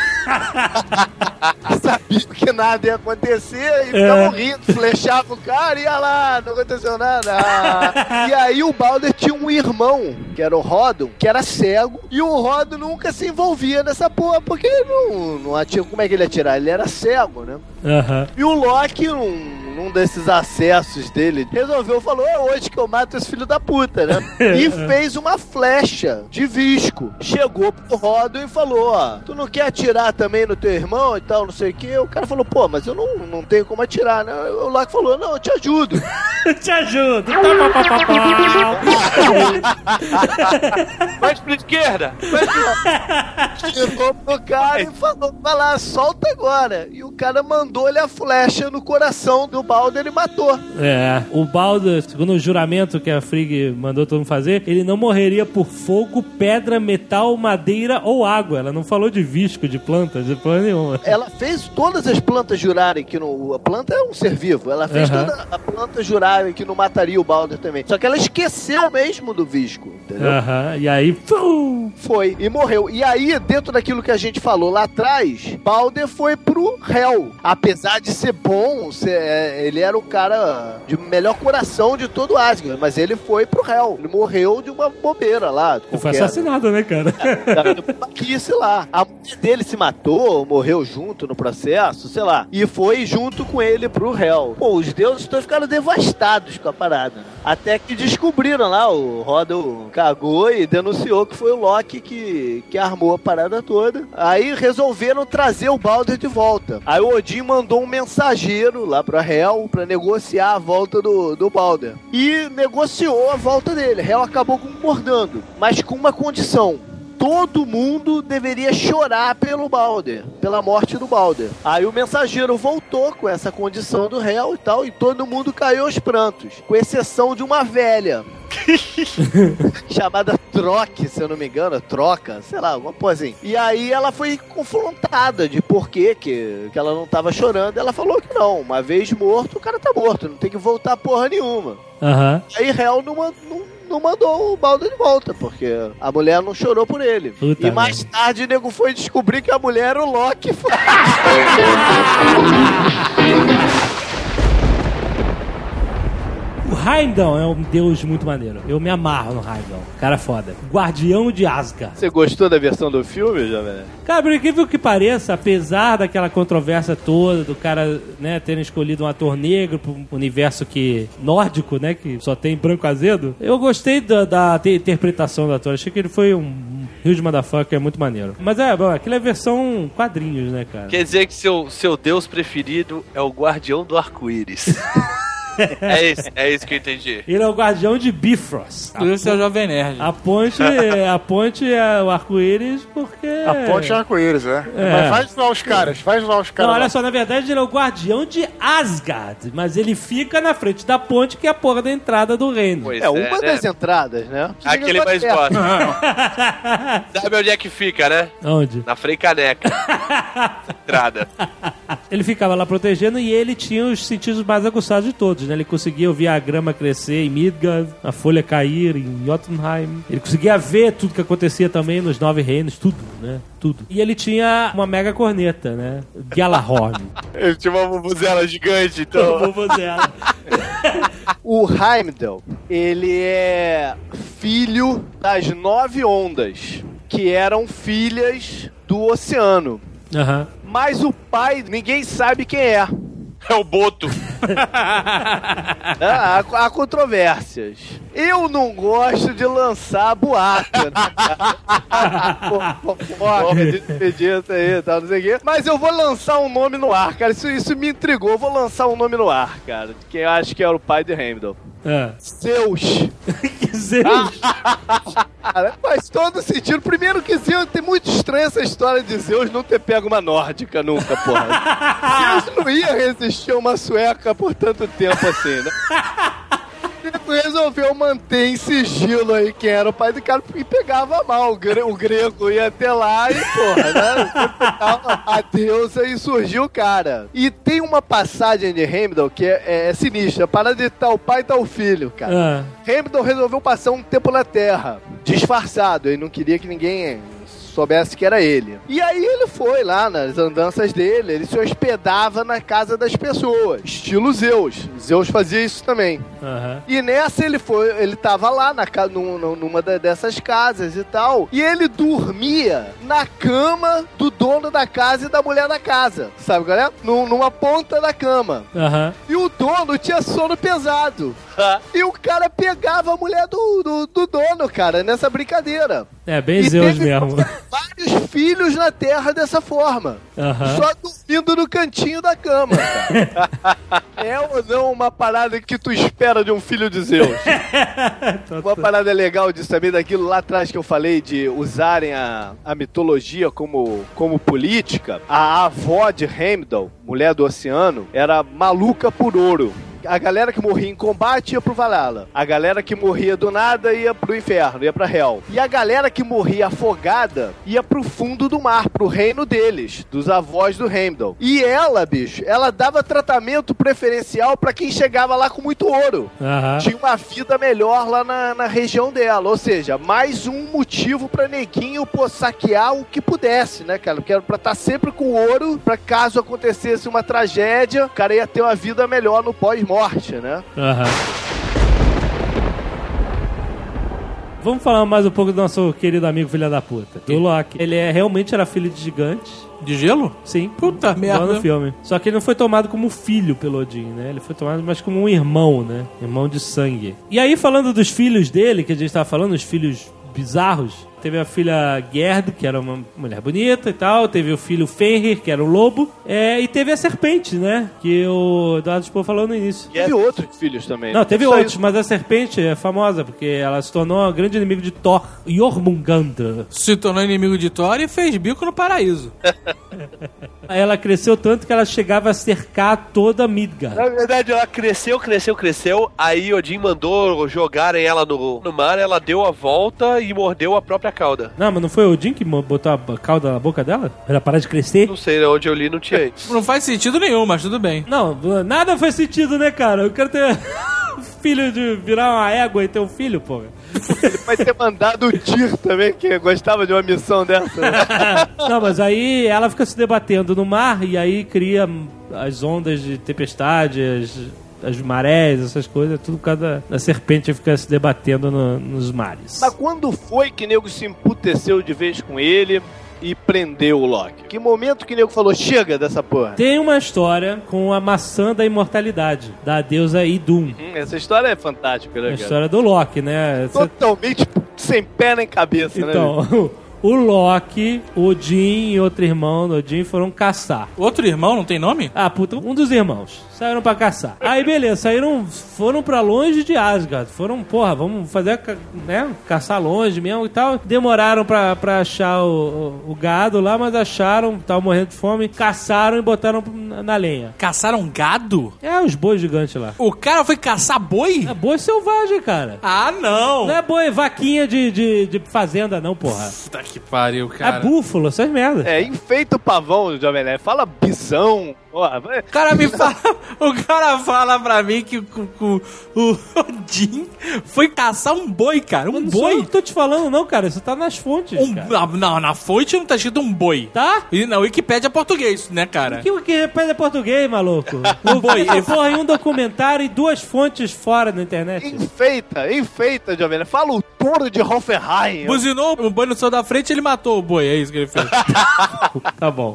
Sabia que nada ia acontecer e ficavam rindo, flechava o cara e ia lá, não aconteceu nada. E aí o Balder tinha um irmão, que era o Rodon, que era cego, e o Rodon nunca se envolvia nessa porra, porque ele não, não atira. Como é que ele ia atirar? Ele era cego, né? Uhum. E o Loki, num, num desses acessos dele, resolveu, falou: é hoje que eu mato esse filho da puta, né? E fez uma flecha de visco. Chegou pro Rodon e falou: ó, tu não quer atirar também no teu irmão e tal, não sei o que? O cara falou: pô, mas eu não, não tenho como atirar, né? O Loki falou: não, eu te ajudo. Te ajudo. Mais pra esquerda. Mais pra... Chegou pro cara e falou: vai lá, solta agora. E o cara mandou-lhe a flecha no coração do Balder e matou. É, o Balder, segundo o juramento que a Frigg mandou todo mundo fazer, ele não morreria por fogo, pedra, metal, madeira ou água. Ela não falou de visco, de plantas, de planta nenhuma. Ela fez todas as plantas jurarem que no... A planta é um ser vivo. Ela fez Uhum. toda a planta jurarem que não mataria o Balder também. Só que ela esqueceu mesmo do visco, entendeu? Aham, e aí... Pum! Foi, e morreu. E aí, dentro daquilo que a gente falou lá atrás, Balder foi pro Hel. Apesar de ser bom, ser, é, ele era o cara de melhor coração de todo Asgard, mas ele foi pro Hel. Ele morreu de uma bobeira lá. Ele foi assassinado, né, cara? Aqui, sei lá. A mulher dele se matou, morreu junto no processo, sei lá. E foi junto com ele pro Hel. Pô, os deuses estão ficando devastados com a parada, né? Até que descobriram lá, o Rodon cagou e denunciou que foi o Loki que, que armou a parada toda. Aí resolveram trazer o Balder de volta. Aí o Odin mandou um mensageiro lá pra Hel pra negociar a volta do, do Balder. E negociou a volta dele. Hel acabou concordando, mas com uma condição: todo mundo deveria chorar pelo Balder, pela morte do Balder. Aí o mensageiro voltou com essa condição do Hel e tal, e todo mundo caiu aos prantos, com exceção de uma velha chamada Troque, se eu não me engano, Troca, sei lá, alguma coisa assim. E aí ela foi confrontada de por quê, que, que ela não tava chorando. Ela falou que não, uma vez morto, o cara tá morto, não tem que voltar porra nenhuma. Aham. Aí Hel não, não, não mandou o Balder de volta, porque a mulher não chorou por ele. Puta e mais tarde o nego foi descobrir que a mulher era o Loki. O Heimdall é um deus muito maneiro. Eu me amarro no Heimdall. Cara foda. Guardião de Asgard. Você gostou da versão do filme, Jovem? Cara, por incrível que pareça, apesar daquela controvérsia toda, do cara, né, terem escolhido um ator negro para um universo que nórdico, né, que só tem branco azedo, eu gostei da, da te- interpretação do ator. Achei que ele foi um huge motherfucker, é muito maneiro. Mas é, bom, aquilo é versão quadrinhos, né, cara? Quer dizer que seu, seu deus preferido é o Guardião do Arco-Íris. É isso, é isso que eu entendi. Ele é o guardião de Bifrost. Por isso é o Jovem Nerd. A ponte, a ponte é o arco-íris porque... A ponte é arco-íris, é. É. Mas faz lá os caras, faz lá os caras. Não, olha lá. só, na verdade ele é o guardião de Asgard, mas ele fica na frente da ponte, que é a porra da entrada do reino. Pois É uma né? das entradas, né? Aquele mais gosta. Sabe onde é que fica, né? Onde? Na Frei Caneca. Entrada. Ele ficava lá protegendo e ele tinha os sentidos mais aguçados de todos, né? Ele conseguia ouvir a grama crescer em Midgard, a folha cair em Jotunheim. Ele conseguia ver tudo que acontecia também nos Nove Reinos, tudo, né? Tudo. E ele tinha uma mega corneta, né? Gjallarhorn. Ele tinha uma bubuzela gigante, então. Vuvuzela. O Heimdall, ele é filho das nove ondas, que eram filhas do oceano. Aham. Mas o pai, ninguém sabe quem é. É o Boto. há, há controvérsias. Eu não gosto de lançar boato, né? Fofoca, despedida aí e tal, não sei o quê. Mas eu vou lançar um nome no ar, cara. Isso, isso me intrigou. Eu vou lançar um nome no ar, cara. Que eu acho que era o pai de Heimdall. É. Zeus. Que Zeus? Cara, faz todo sentido. Primeiro que Zeus, tem muito estranha essa história de Zeus não ter pego uma nórdica nunca, porra. Zeus não ia resistir a uma sueca por tanto tempo assim, né? Ele resolveu manter em sigilo aí quem era o pai do cara e pegava mal. O, gre- o grego ia até lá e, porra, né? A deusa e surgiu o cara. E tem uma passagem de Heimdall que é, é, é sinistra. Para de tal pai e tal filho, cara. Ah. Heimdall resolveu passar um tempo na Terra, disfarçado. Ele não queria que ninguém soubesse que era ele. E aí ele foi lá nas andanças dele, ele se hospedava na casa das pessoas, estilo Zeus. Zeus fazia isso também. Uhum. E nessa ele foi, ele tava lá na, num, numa dessas casas e tal, e ele dormia na cama do dono da casa e da mulher da casa, sabe qual é? Num, numa ponta da cama. Uhum. E o dono tinha sono pesado. E o cara pegava a mulher do, do, do dono, cara, nessa brincadeira. É, bem e Zeus teve mesmo. Vários filhos na Terra dessa forma. Uhum. Só dormindo no cantinho da cama, cara. É ou não uma parada que tu espera de um filho de Zeus? Uma parada legal disso também, daquilo lá atrás que eu falei de usarem a, a mitologia como, como política. A avó de Heimdall, mulher do oceano, era maluca por ouro. A galera que morria em combate ia pro Valhalla. A galera que morria do nada ia pro inferno, ia pra Hel. E a galera que morria afogada ia pro fundo do mar, pro reino deles, dos avós do Heimdall. E ela, bicho, ela dava tratamento preferencial pra quem chegava lá com muito ouro. Uhum. Tinha uma vida melhor lá na, na região dela. Ou seja, mais um motivo pra neguinho pô, saquear o que pudesse, né, cara? Porque era pra estar sempre com ouro, pra caso acontecesse uma tragédia, o cara ia ter uma vida melhor no pós-morte. Morte, né? Uhum. Vamos falar mais um pouco do nosso querido amigo filho da puta, do Loki. Ele é, realmente era filho de gigantes. De gelo? Sim. Puta merda. No filme. Só que ele não foi tomado como filho pelo Odin, né? Ele foi tomado mais como um irmão, né? Irmão de sangue. E aí, falando dos filhos dele, que a gente tava falando, os filhos bizarros, teve a filha Gerd, que era uma mulher bonita e tal. Teve o filho Fenrir, que era um lobo. É, e teve a serpente, né? Que o Eduardo Spohr falou no início. Teve outros filhos também. Não, teve Só outros, isso. mas a serpente é famosa, porque ela se tornou um grande inimigo de Thor. Jormungandr. Se tornou inimigo de Thor e fez bico no paraíso. Ela cresceu tanto que ela chegava a cercar toda Midgard. Na verdade, ela cresceu, cresceu, cresceu. Aí Odin mandou jogarem ela no, no mar, ela deu a volta e mordeu a própria cauda. Não, mas não foi o Odin que botou a cauda na boca dela? Pra ela parar de crescer? Não sei, onde eu li não tinha isso. Não faz sentido nenhum, mas tudo bem. Não, nada faz sentido, né, cara? Eu quero ter filho de virar uma égua e ter um filho, porra. Ele vai ter mandado o Tyr também, que gostava de uma missão dessa. Né? Não, mas aí ela fica se debatendo no mar e aí cria as ondas de tempestade, as, as marés, essas coisas, tudo por causa da, da serpente ficar se debatendo no, nos mares. Mas quando foi que nego se emputeceu de vez com ele e prendeu o Loki? Que momento que o nego falou, chega dessa porra? Tem uma história com a maçã da imortalidade, da deusa Idun. Hum, essa história é fantástica, né, A cara? história do Loki, né? Totalmente sem pé nem cabeça, né? Então, o Loki, Odin e outro irmão do Odin foram caçar. Outro irmão não tem nome? Ah, puta, um dos irmãos. Saíram pra caçar. Aí, beleza, saíram, foram pra longe de Asgard. Foram, porra, vamos fazer, né, caçar longe mesmo e tal. Demoraram pra, pra achar o, o, o gado lá, mas acharam, estavam morrendo de fome, caçaram e botaram na, na lenha. Caçaram gado? É, os bois gigantes lá. O cara foi caçar boi? É boi selvagem, cara. Ah, não! Não é boi, vaquinha de, de, de fazenda, não, porra. Puta que pariu, cara. É búfalo, essas merdas. É, enfeita o pavão, Jovem Nerd. Fala bisão. Porra, vai. O cara me fala, o cara fala pra mim que o, o, o Odin foi caçar um boi, cara. Um Eu não sou eu boi. que tô te falando, não, cara. Isso tá nas fontes, Um, cara. não, não, na fonte não tá escrito um boi. Tá? E na Wikipédia é português, né, cara? Que que repete português, maluco? Um boi. Essa porra em um documentário e duas fontes fora na internet. Enfeita, enfeita, Jovem Nerd. Fala o touro de Hoffenheim. Buzinou o boi no céu da frente e ele matou o boi. É isso que ele fez. Tá bom.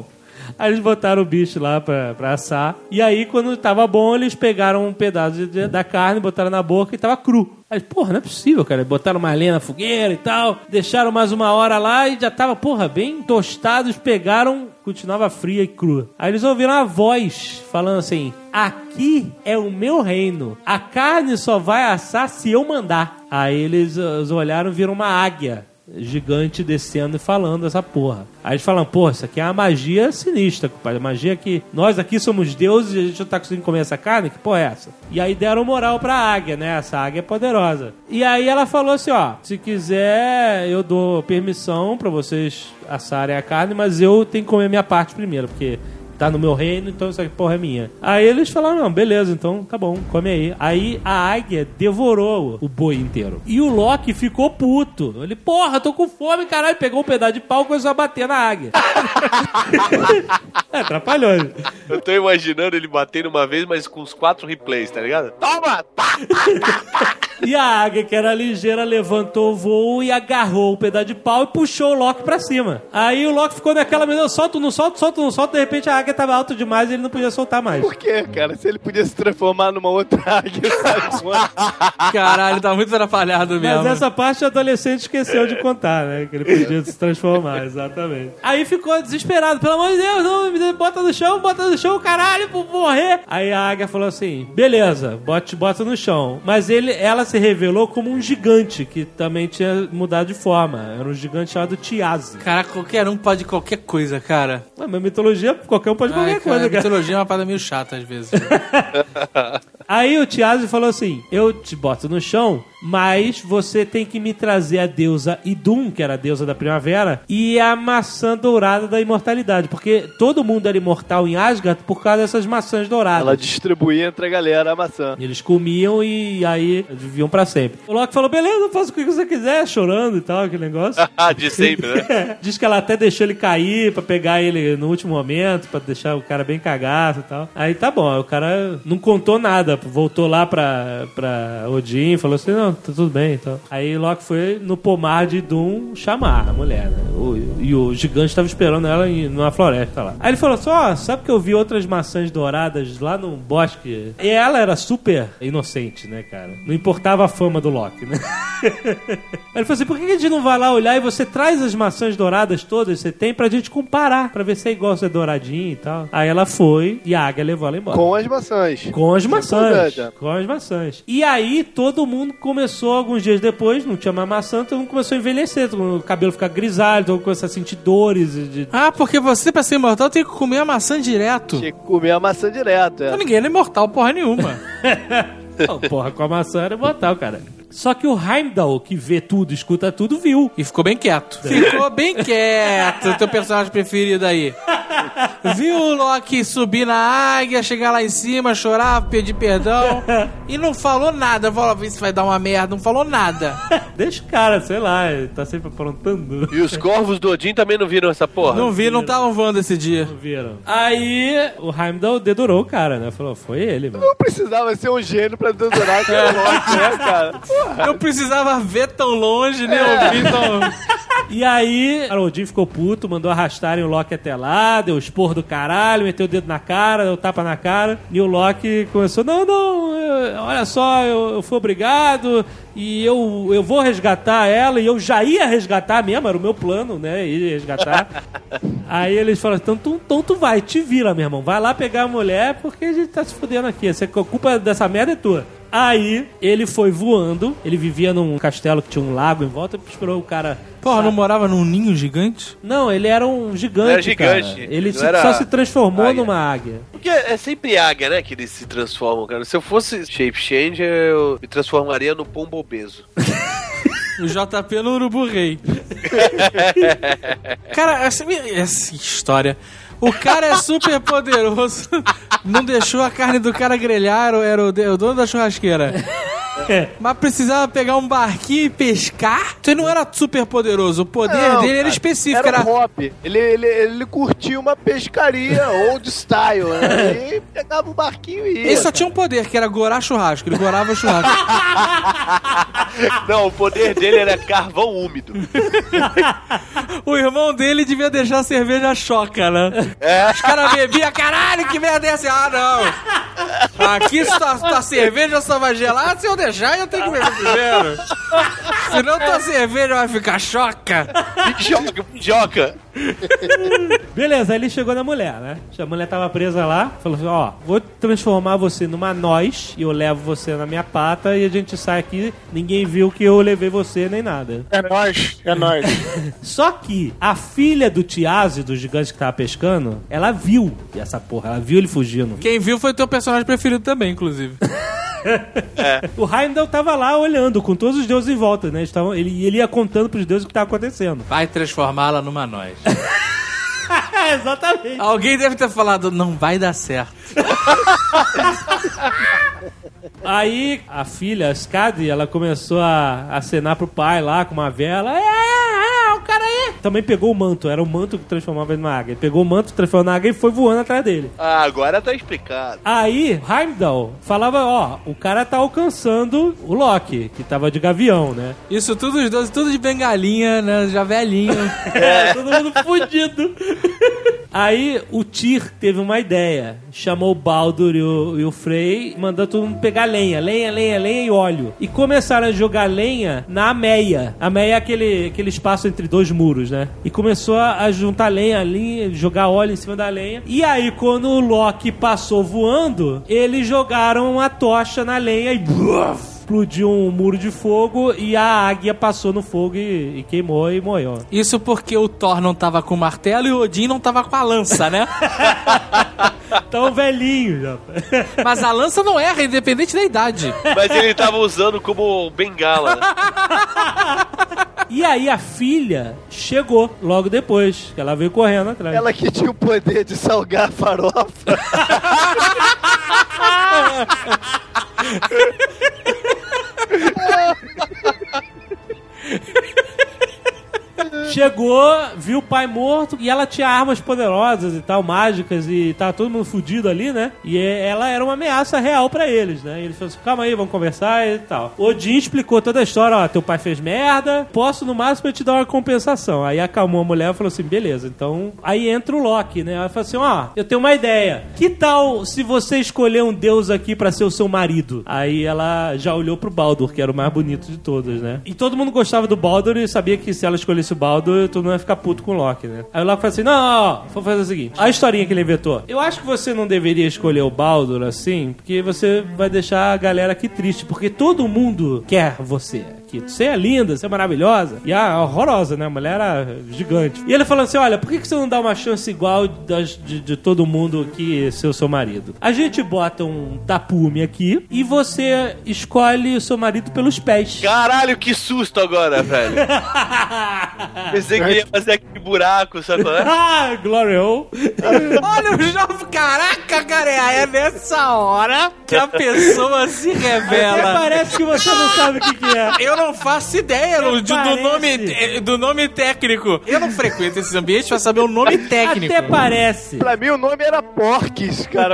Aí eles botaram o bicho lá pra, pra assar. E aí, quando tava bom, eles pegaram um pedaço de, da carne, botaram na boca e tava cru. Aí, porra, não é possível, cara. Botaram uma lenha na fogueira e tal. Deixaram mais uma hora lá e já tava, porra, bem tostados. Pegaram, continuava fria e crua. Aí eles ouviram a voz falando assim: aqui é o meu reino. A carne só vai assar se eu mandar. Aí eles, eles olharam e viram uma águia gigante descendo e falando essa porra. Aí eles falam, porra, isso aqui é uma magia sinistra, compadre. Magia que nós aqui somos deuses e a gente não tá conseguindo comer essa carne? Que porra é essa? E aí deram moral pra águia, né? Essa águia é poderosa. E aí ela falou assim, ó, se quiser eu dou permissão pra vocês assarem a carne, mas eu tenho que comer a minha parte primeiro, porque tá no meu reino, então essa porra é minha. Aí eles falaram, não, beleza, então tá bom, come aí. Aí a águia devorou o boi inteiro. E o Loki ficou puto. Ele, porra, tô com fome, caralho. Pegou um pedaço de pau e começou a bater na águia. É, atrapalhou. Eu tô imaginando ele batendo uma vez, mas com os quatro replays, tá ligado? Toma! E a águia, que era ligeira, levantou o voo e agarrou o pedaço de pau e puxou o Loki pra cima. Aí o Loki ficou naquela, meu Deus, solta, não solta, solta, não solta. De repente a águia tava alta demais e ele não podia soltar mais. Por quê, cara? Se ele podia se transformar numa outra águia, sabe? Caralho, tá muito atrapalhado mesmo. Mas essa parte o adolescente esqueceu de contar, né? Que ele podia se transformar, exatamente. Aí ficou desesperado. Pelo amor de Deus, não, me bota no chão, bota no chão, caralho, vou morrer. Aí a águia falou assim, beleza, bota, bota no chão. Mas ele, ela se revelou como um gigante, que também tinha mudado de forma. Era um gigante chamado Tiazi. Caraca, qualquer um pode qualquer coisa, cara. Ah, mas mitologia, qualquer um pode qualquer Ai, cara, coisa, cara. Mitologia é uma parada meio chata, às vezes. Aí o Tiazi falou assim, eu te boto no chão, mas você tem que me trazer a deusa Idun, que era a deusa da primavera, e a maçã dourada da imortalidade, porque todo mundo era imortal em Asgard por causa dessas maçãs douradas. Ela distribuía entre a galera a maçã. Eles comiam e aí viviam pra sempre. O Loki falou, beleza, faça o que você quiser, chorando e tal, aquele negócio. De sempre, né? Diz que ela até deixou ele cair pra pegar ele no último momento, pra deixar o cara bem cagado e tal. Aí tá bom, aí o cara não contou nada, voltou lá pra, pra Odin, falou assim, não, tá tudo bem, então. Aí o Loki foi no pomar de Doom chamar a mulher, né? O, e o gigante tava esperando ela em, numa floresta lá. Aí ele falou assim, ó, oh, sabe que eu vi outras maçãs douradas lá no bosque? E ela era super inocente, né, cara? Não importava a fama do Loki, né? Aí ele falou assim, por que a gente não vai lá olhar e você traz as maçãs douradas todas que você tem pra gente comparar, pra ver se é igual se é douradinho e tal. Aí ela foi e a águia levou ela embora. Com as maçãs. Com as maçãs. Importante. Com as maçãs. E aí todo mundo começou, alguns dias depois, não tinha mais maçã, todo mundo começou a envelhecer, todo mundo, o cabelo ficar grisalho, todo mundo começou a sentir dores. De... Ah, porque você, pra ser imortal, tem que comer a maçã direto. Tinha que comer a maçã direto, é. Então, ninguém era imortal porra nenhuma. Oh, porra, com a maçã era imortal, cara. Só que o Heimdall, que vê tudo, escuta tudo, viu. E ficou bem quieto. Ficou bem quieto, teu personagem preferido aí. Viu o Loki subir na águia, chegar lá em cima, chorar, pedir perdão. E não falou nada. Falou, vê se vai dar uma merda. Não falou nada. Deixa o cara, sei lá, ele tá sempre aprontando. E os corvos do Odin também não viram essa porra? Não vi, não estavam voando esse dia. Não viram. Aí o Heimdall dedurou o cara, né? Falou, foi ele, mano. Não precisava ser um gênio pra dedurar que era Loki, né, cara? Eu precisava ver tão longe, né? Ouvir tão... E aí, o Odin ficou puto, mandou arrastarem o Loki até lá, deu esporro do caralho, meteu o dedo na cara, deu tapa na cara. E o Loki começou, não, não, eu, olha só, eu, eu fui obrigado e eu, eu vou resgatar ela. E eu já ia resgatar mesmo, era o meu plano, né, ir resgatar. Aí eles falaram, então tu, então tu vai, te vira, meu irmão. Vai lá pegar a mulher porque a gente tá se fudendo aqui. A culpa dessa merda é tua. Aí ele foi voando, ele vivia num castelo que tinha um lago em volta, esperou o cara... Porra, não morava num ninho gigante? Não, ele era um gigante, era gigante. cara. Ele se, era só se transformou águia. numa águia. Porque é sempre águia, né, que eles se transformam, cara. Se eu fosse shape changer, eu me transformaria no pombo obeso. O J P no urubu rei. Cara, essa, essa história... O cara é super poderoso, não deixou a carne do cara grelhar, era o, era o dono da churrasqueira. É. Mas precisava pegar um barquinho e pescar? Então ele não era super poderoso, o poder não, dele era específico. Era, era... um hobby. Ele, ele, ele curtia uma pescaria old style, né? E pegava o barquinho e ia. Ele só tinha um poder, que era gorar churrasco. Ele gorava churrasco. Não, o poder dele era carvão úmido. O irmão dele devia deixar a cerveja choca, né? É. Os caras bebiam, caralho, que merda é essa? Ah, não. Aqui tua, tua cerveja só vai gelar se eu deixar eu tenho que beber primeiro. Senão tua cerveja vai ficar choca. Pijoca, pijoca. Beleza, aí ele chegou na mulher, né? A mulher tava presa lá, falou assim, ó, vou transformar você numa noz e eu levo você na minha pata e a gente sai aqui, ninguém viu que eu levei você nem nada. É nóis, é nóis. Só que a filha do Tiazi, do gigante que tava pescando, ela viu essa porra, ela viu ele fugindo. Quem viu foi teu personagem preferido também, inclusive. É. O Heimdall tava lá olhando, com todos os deuses em volta, né? Eles tavam, ele, ele ia contando pros deuses o que tava acontecendo. Vai transformá-la numa noz. Exatamente. Alguém deve ter falado, não vai dar certo. Aí a filha, a Skadi, ela começou a acenar pro pai lá com uma vela. É, é, é, o cara aí. Também pegou o manto, era o manto que transformava ele na águia. Ele pegou o manto, transformou na águia e foi voando atrás dele. Ah, agora tá explicado. Aí Heimdall falava, ó, o cara tá alcançando o Loki, que tava de gavião, né? Isso tudo os dois, tudo de bengalinha, né? Já velhinho. É, todo mundo fudido. Aí o Tyr teve uma ideia. Chamou o Baldur e o, e o Frey, mandou todo mundo pegar lenha, lenha, lenha, lenha e óleo. E começaram a jogar lenha na Meia. A Meia é aquele, aquele espaço entre dois muros, né? E começou a juntar lenha ali, jogar óleo em cima da lenha. E aí, quando o Loki passou voando, eles jogaram a tocha na lenha e... explodiu um muro de fogo e a águia passou no fogo e, e queimou e morreu. Isso porque o Thor não tava com o martelo e o Odin não tava com a lança, né? Tão velhinho já. Mas a lança não erra, independente da idade. Mas ele tava usando como bengala, né? E aí a filha chegou logo depois, que ela veio correndo atrás. Ela que tinha o poder de salgar a farofa. Chegou, viu o pai morto e ela tinha armas poderosas e tal, mágicas, e tava todo mundo fudido ali, né? E ela era uma ameaça real pra eles, né? E eles falaram assim, calma aí, vamos conversar e tal. Odin explicou toda a história, ó, teu pai fez merda, posso no máximo te dar uma compensação. Aí acalmou a mulher e falou assim, beleza, então... Aí entra o Loki, né? Ela falou assim, ó, eu tenho uma ideia. Que tal se você escolher um deus aqui pra ser o seu marido? Aí ela já olhou pro Baldur, que era o mais bonito de todos, né? E todo mundo gostava do Baldur e sabia que se ela escolhesse o Baldur, todo mundo ia ficar puto com o Loki, né? Aí o Loki falou assim, não, não, não, vou fazer o seguinte. A historinha que ele inventou. Eu acho que você não deveria escolher o Baldur assim, porque você vai deixar a galera aqui triste, porque todo mundo quer você. Que você é linda, você é maravilhosa. E a horrorosa, né? A mulher era gigante. E ele falou assim, olha, por que você não dá uma chance igual das, de, de todo mundo aqui ser o seu marido? A gente bota um tapume aqui e você escolhe o seu marido pelos pés. Caralho, que susto agora, velho. Pensei que ia fazer aquele buraco, sabe qual é? Ah, Glory Hole. Olha o jovem, caraca, cara, é nessa hora que a pessoa se revela. Parece que você não sabe o que, que é. Eu não faço ideia do, do, Parece. nome, do nome técnico. Eu não frequento esses ambientes pra saber o nome técnico. Até parece. Pra mim o nome era Porques, cara.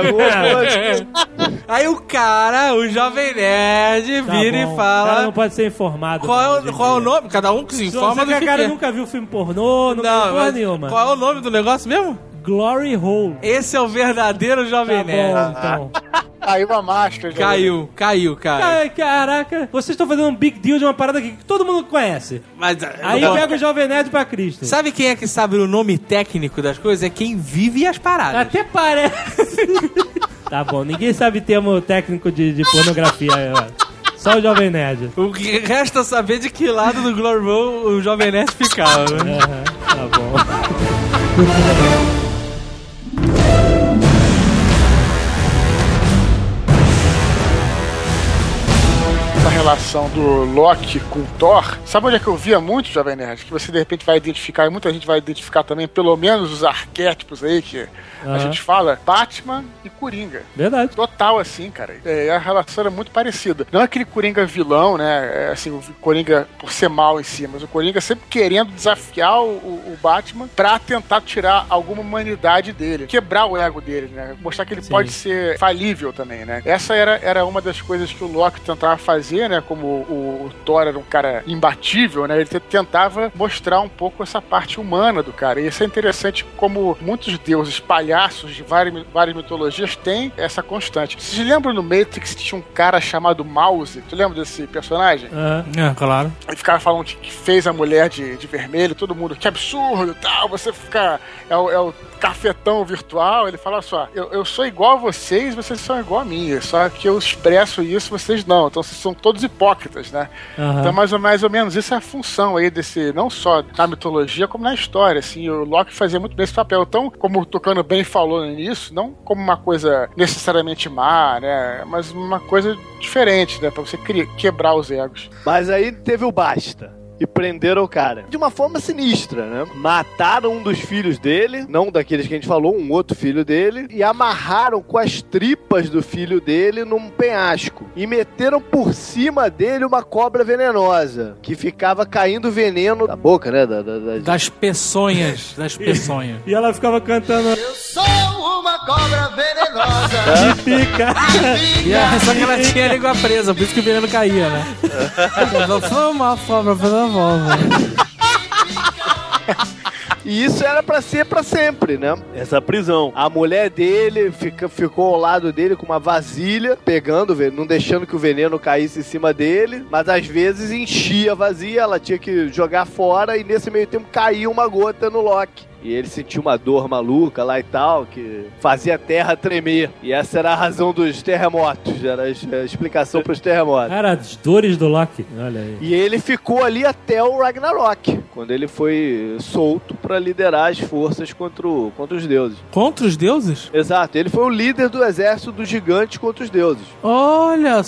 Aí o cara, o jovem nerd, Tá vira bom. e fala... O cara não pode ser informado. Qual é, hoje o, em qual é o dia. nome? Cada um que se Se informa você do que que a cara quer. nunca viu filme pornô, nunca viu Não, porra mas nenhuma. qual é o nome do negócio mesmo? Glory Hole. Esse é o verdadeiro jovem Tá nerd. bom, então. Caiu a máscara. já. Caiu, caiu, cara. Ai, caraca, vocês estão fazendo um big deal de uma parada que todo mundo conhece. Mas, Aí não- pega o Jovem Nerd pra Cristo. Sabe quem é que sabe o nome técnico das coisas? É quem vive as paradas. Até parece. Tá bom, ninguém sabe termo técnico de, de pornografia. Ó. Só o Jovem Nerd. O que resta saber de que lado do Glory Hole o jovem nerd ficava, né? Aham, tá bom. Essa relação do Loki com o Thor, sabe onde é que eu via muito, Jovem Nerd? Que você de repente vai identificar, e muita gente vai identificar também, pelo menos os arquétipos aí que a Aham. gente fala, Batman e Coringa. Verdade. Total, assim, cara. É, a relação era muito parecida. Não é aquele Coringa vilão, né? É, assim, o Coringa por ser mal em si, mas o Coringa sempre querendo desafiar o, o Batman pra tentar tirar alguma humanidade dele, quebrar o ego dele, né? Mostrar que ele Sim. pode ser falível também, né? Essa era, era uma das coisas que o Loki tentava fazer, né? Como como o, o Thor era um cara imbatível, né? Ele tentava mostrar um pouco essa parte humana do cara. E isso é interessante como muitos deuses palhaços de várias, várias mitologias têm essa constante. Vocês lembram no Matrix que tinha um cara chamado Mouse? Tu lembra desse personagem? Uhum. É, claro. Ele ficava falando que fez a mulher de, de vermelho, todo mundo, que absurdo, tal, você fica... É o, é o cafetão virtual. Ele fala só, eu, eu sou igual a vocês, vocês são igual a mim, só que eu expresso isso, vocês não. Então vocês são todos hipócritas, né? Uhum. Então mais ou, mais ou menos isso é a função aí desse, não só na mitologia, como na história, assim. O Loki fazia muito bem esse papel. Então, como o Tucano bem falou nisso, não como uma coisa necessariamente má, né? Mas uma coisa diferente, né? Pra você quebrar os egos. Mas aí teve o basta. E prenderam o cara. De uma forma sinistra, né? Mataram um dos filhos dele, não daqueles que a gente falou, um outro filho dele, e amarraram com as tripas do filho dele num penhasco. E meteram por cima dele uma cobra venenosa, que ficava caindo veneno da boca, né? Da, da, da... Das peçonhas. Das peçonhas. E ela ficava cantando... Eu sou uma cobra venenosa. Que pica. E a, só que ela tinha a língua presa, por isso que o veneno caía, né? Eu sou uma cobra venenosa. E isso era pra ser pra sempre, né? Essa prisão. A mulher dele fica, ficou ao lado dele com uma vasilha, pegando, não deixando que o veneno caísse em cima dele, mas às vezes enchia a vasilha, ela tinha que jogar fora e nesse meio tempo caía uma gota no Loki. E ele sentiu uma dor maluca lá e tal, que fazia a terra tremer. E essa era a razão dos terremotos, era a explicação pros terremotos. Cara, as dores do Loki, olha aí. E ele ficou ali até o Ragnarok, quando ele foi solto pra liderar as forças contra, o, contra os deuses. Contra os deuses? Exato, ele foi o líder do exército dos gigantes contra os deuses. Olha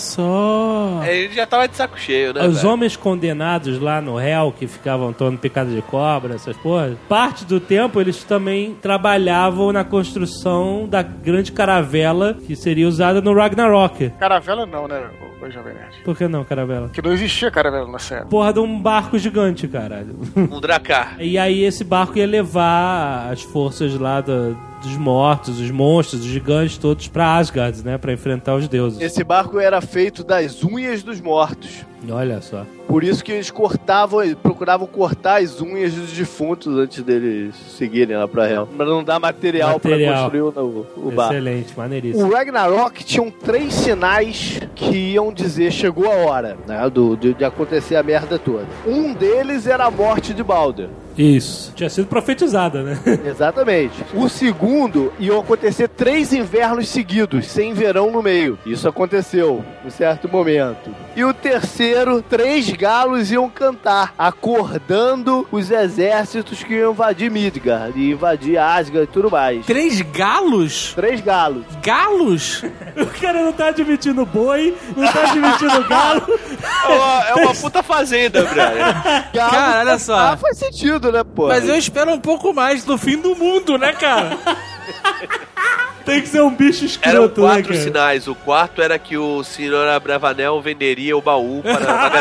só! É, ele já tava de saco cheio, né? Os velho? homens condenados lá no Hell, que ficavam tomando picada de cobra, essas porras, parte do tempo eles também trabalhavam na construção da grande caravela que seria usada no Ragnarok. Caravela não, né, o Jovem Nerd? Por que não caravela? Porque não existia caravela na série. Porra de um barco gigante, caralho. Um dracar. E aí esse barco ia levar as forças lá do, dos mortos, os monstros, os gigantes todos pra Asgard, né? Pra enfrentar os deuses. Esse barco era feito das unhas dos mortos. Olha só. Por isso que eles cortavam, procuravam cortar as unhas dos defuntos antes deles seguirem lá pra Hel. Pra não dar material, material. pra construir o, o barco. Excelente, maneiríssimo. O Ragnarok tinham três sinais que iam dizer chegou a hora, né? Do, de, de acontecer a merda toda. Um deles era a morte de Balder. Isso. Tinha sido profetizada, né? Exatamente. O segundo, iam acontecer três invernos seguidos, sem verão no meio. Isso aconteceu, em certo momento. E o terceiro, três galos iam cantar, acordando os exércitos que iam invadir Midgard, e invadir Asgard e tudo mais. Três galos? Três galos. Galos? O cara não tá admitindo boi, não tá admitindo galo. É uma, é uma puta fazenda, brother. Galo, cara, olha só. Ah, faz sentido, né, pô? Mas eu espero um pouco mais do fim do mundo, né, cara? Tem que ser um bicho escroto, Eram quatro né, sinais. O quarto era que o senhor Abravanel venderia o baú para...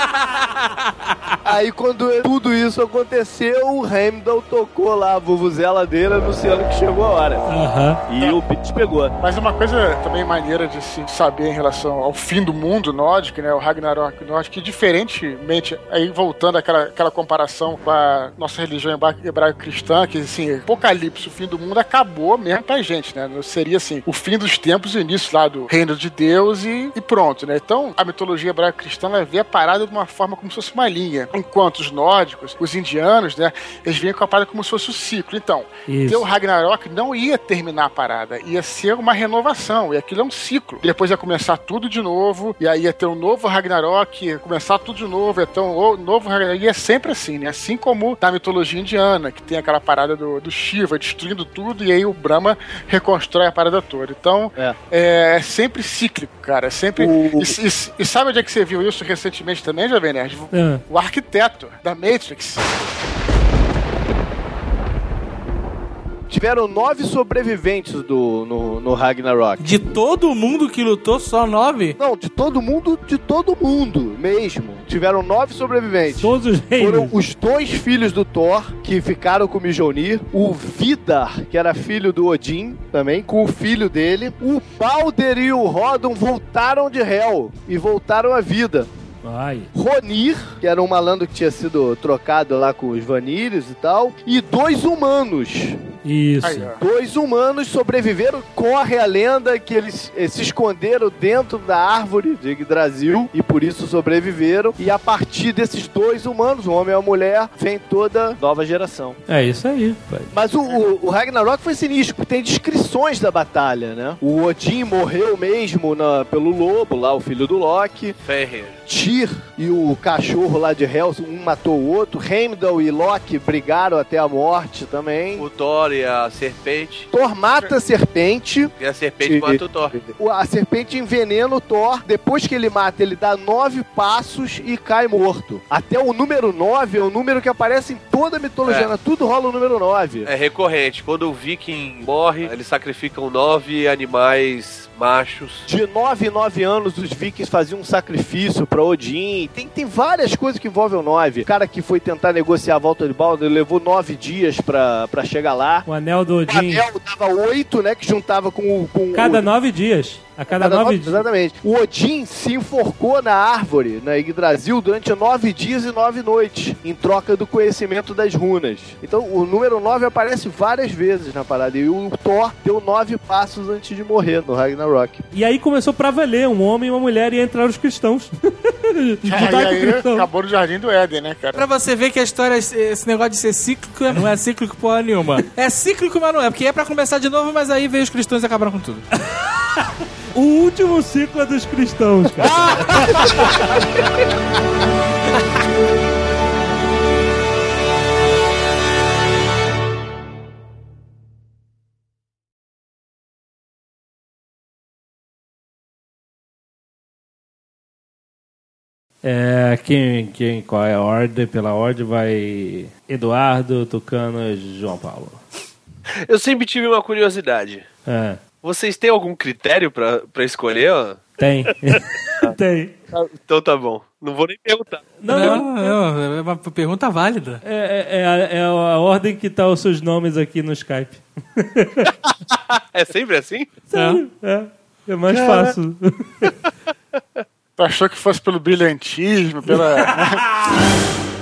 Aí quando tudo isso aconteceu, o Heimdall tocou lá a vuvuzela dele anunciando que chegou a hora. Uhum. E o Pete pegou. Mas uma coisa também maneira de se saber em relação ao fim do mundo nórdico, né, o Ragnarok nórdico, que diferentemente, aí voltando àquela, àquela comparação com a nossa religião hebraico-cristã, que assim, Apocalipse, o fim do mundo, acabou mesmo pra gente, né? Seria assim, o fim dos tempos e o início lá do reino de Deus e, e pronto, né? Então, a mitologia hebraico-cristã vai ver a parada de uma forma como se fosse uma linha. Enquanto os nórdicos, os indianos, né, eles vinham com a parada como se fosse o ciclo. Então, ter o Ragnarok não ia terminar a parada, ia ser uma renovação, e aquilo é um ciclo. E depois ia começar tudo de novo, e aí ia ter um novo Ragnarok, ia começar tudo de novo, ia ter um novo Ragnarok, e é sempre assim, né? Assim como na mitologia indiana, que tem aquela parada do, do Shiva destruindo tudo, e aí o Brahma reconstrói a parada toda. Então, é, é, é sempre cíclico, cara. É sempre... O... E, e, e sabe onde é que você viu isso recentemente também, Jovem Nerd? É. O arquiteto da Matrix. Tiveram nove sobreviventes do, no, no Ragnarok. De todo mundo que lutou, só nove? Não, de todo mundo, de todo mundo mesmo. Tiveram nove sobreviventes. Todos os reinos. Foram os dois filhos do Thor, que ficaram com o Mjolnir. O Vidar, que era filho do Odin, também, com o filho dele. O Balder e o Rodon voltaram de Hel e voltaram à vida. Ai. Ronir, que era um malandro que tinha sido trocado lá com os Vanires e tal, e dois humanos. Isso. Aí, ó. Dois humanos sobreviveram. Corre a lenda que eles eh, se esconderam dentro da árvore de Yggdrasil e por isso sobreviveram. E a partir desses dois humanos, o homem e a mulher, vem toda nova geração. É isso aí, pai. Mas o, o, o Ragnarok foi sinistro, tem descrições da batalha, né? O Odin morreu mesmo na, pelo lobo, lá o filho do Loki. Fenrir. Tyr e o cachorro lá de Hel, um matou o outro. Heimdall e Loki brigaram até a morte também. O Thor e a serpente. Thor mata a serpente. E a serpente E- mata o Thor. O- A serpente envenena o Thor. Depois que ele mata, ele dá nove passos e cai morto. Até o número nove é o número que aparece em toda a mitologia. É. né? Tudo rola o número nove. É recorrente. Quando o viking morre, eles sacrificam nove animais machos. De nove em nove anos, os vikings faziam um sacrifício pra Odin. Tem, tem várias coisas que envolvem o nove. O cara que foi tentar negociar a volta de Baldur levou nove dias pra, pra chegar lá. O anel do O Odin. anel dava oito, né? Que juntava com o... Com Cada o... nove dias. A cada, Cada nove nove- dias. Exatamente. O Odin se enforcou na árvore, na Yggdrasil, durante nove dias e nove noites, em troca do conhecimento das runas. Então, o número nove aparece várias vezes na parada. E o Thor deu nove passos antes de morrer no Ragnarok. E aí começou pra valer. Um homem e uma mulher e entraram os cristãos. Disputar e com aí cristãos. acabou no Jardim do Éden, né, cara? Pra você ver que a história, esse negócio de ser cíclico, não é cíclico porra nenhuma. É cíclico, mas não é, porque é pra começar de novo, mas aí veio os cristãos e acabaram com tudo. O último ciclo é dos cristãos, cara. É, quem, quem, qual é a ordem? Pela ordem vai Eduardo, Tucano e João Paulo. Eu sempre tive uma curiosidade. É, Vocês têm algum critério pra, pra escolher? Ó? tem. Tem. Então tá bom. Não vou nem perguntar. Não, Não, não. não, é uma pergunta válida. É, é, é, a, é a ordem que tá os seus nomes aqui no Skype. É sempre assim? Sério? É. É mais fácil. Tu achou que fosse pelo brilhantismo, pela...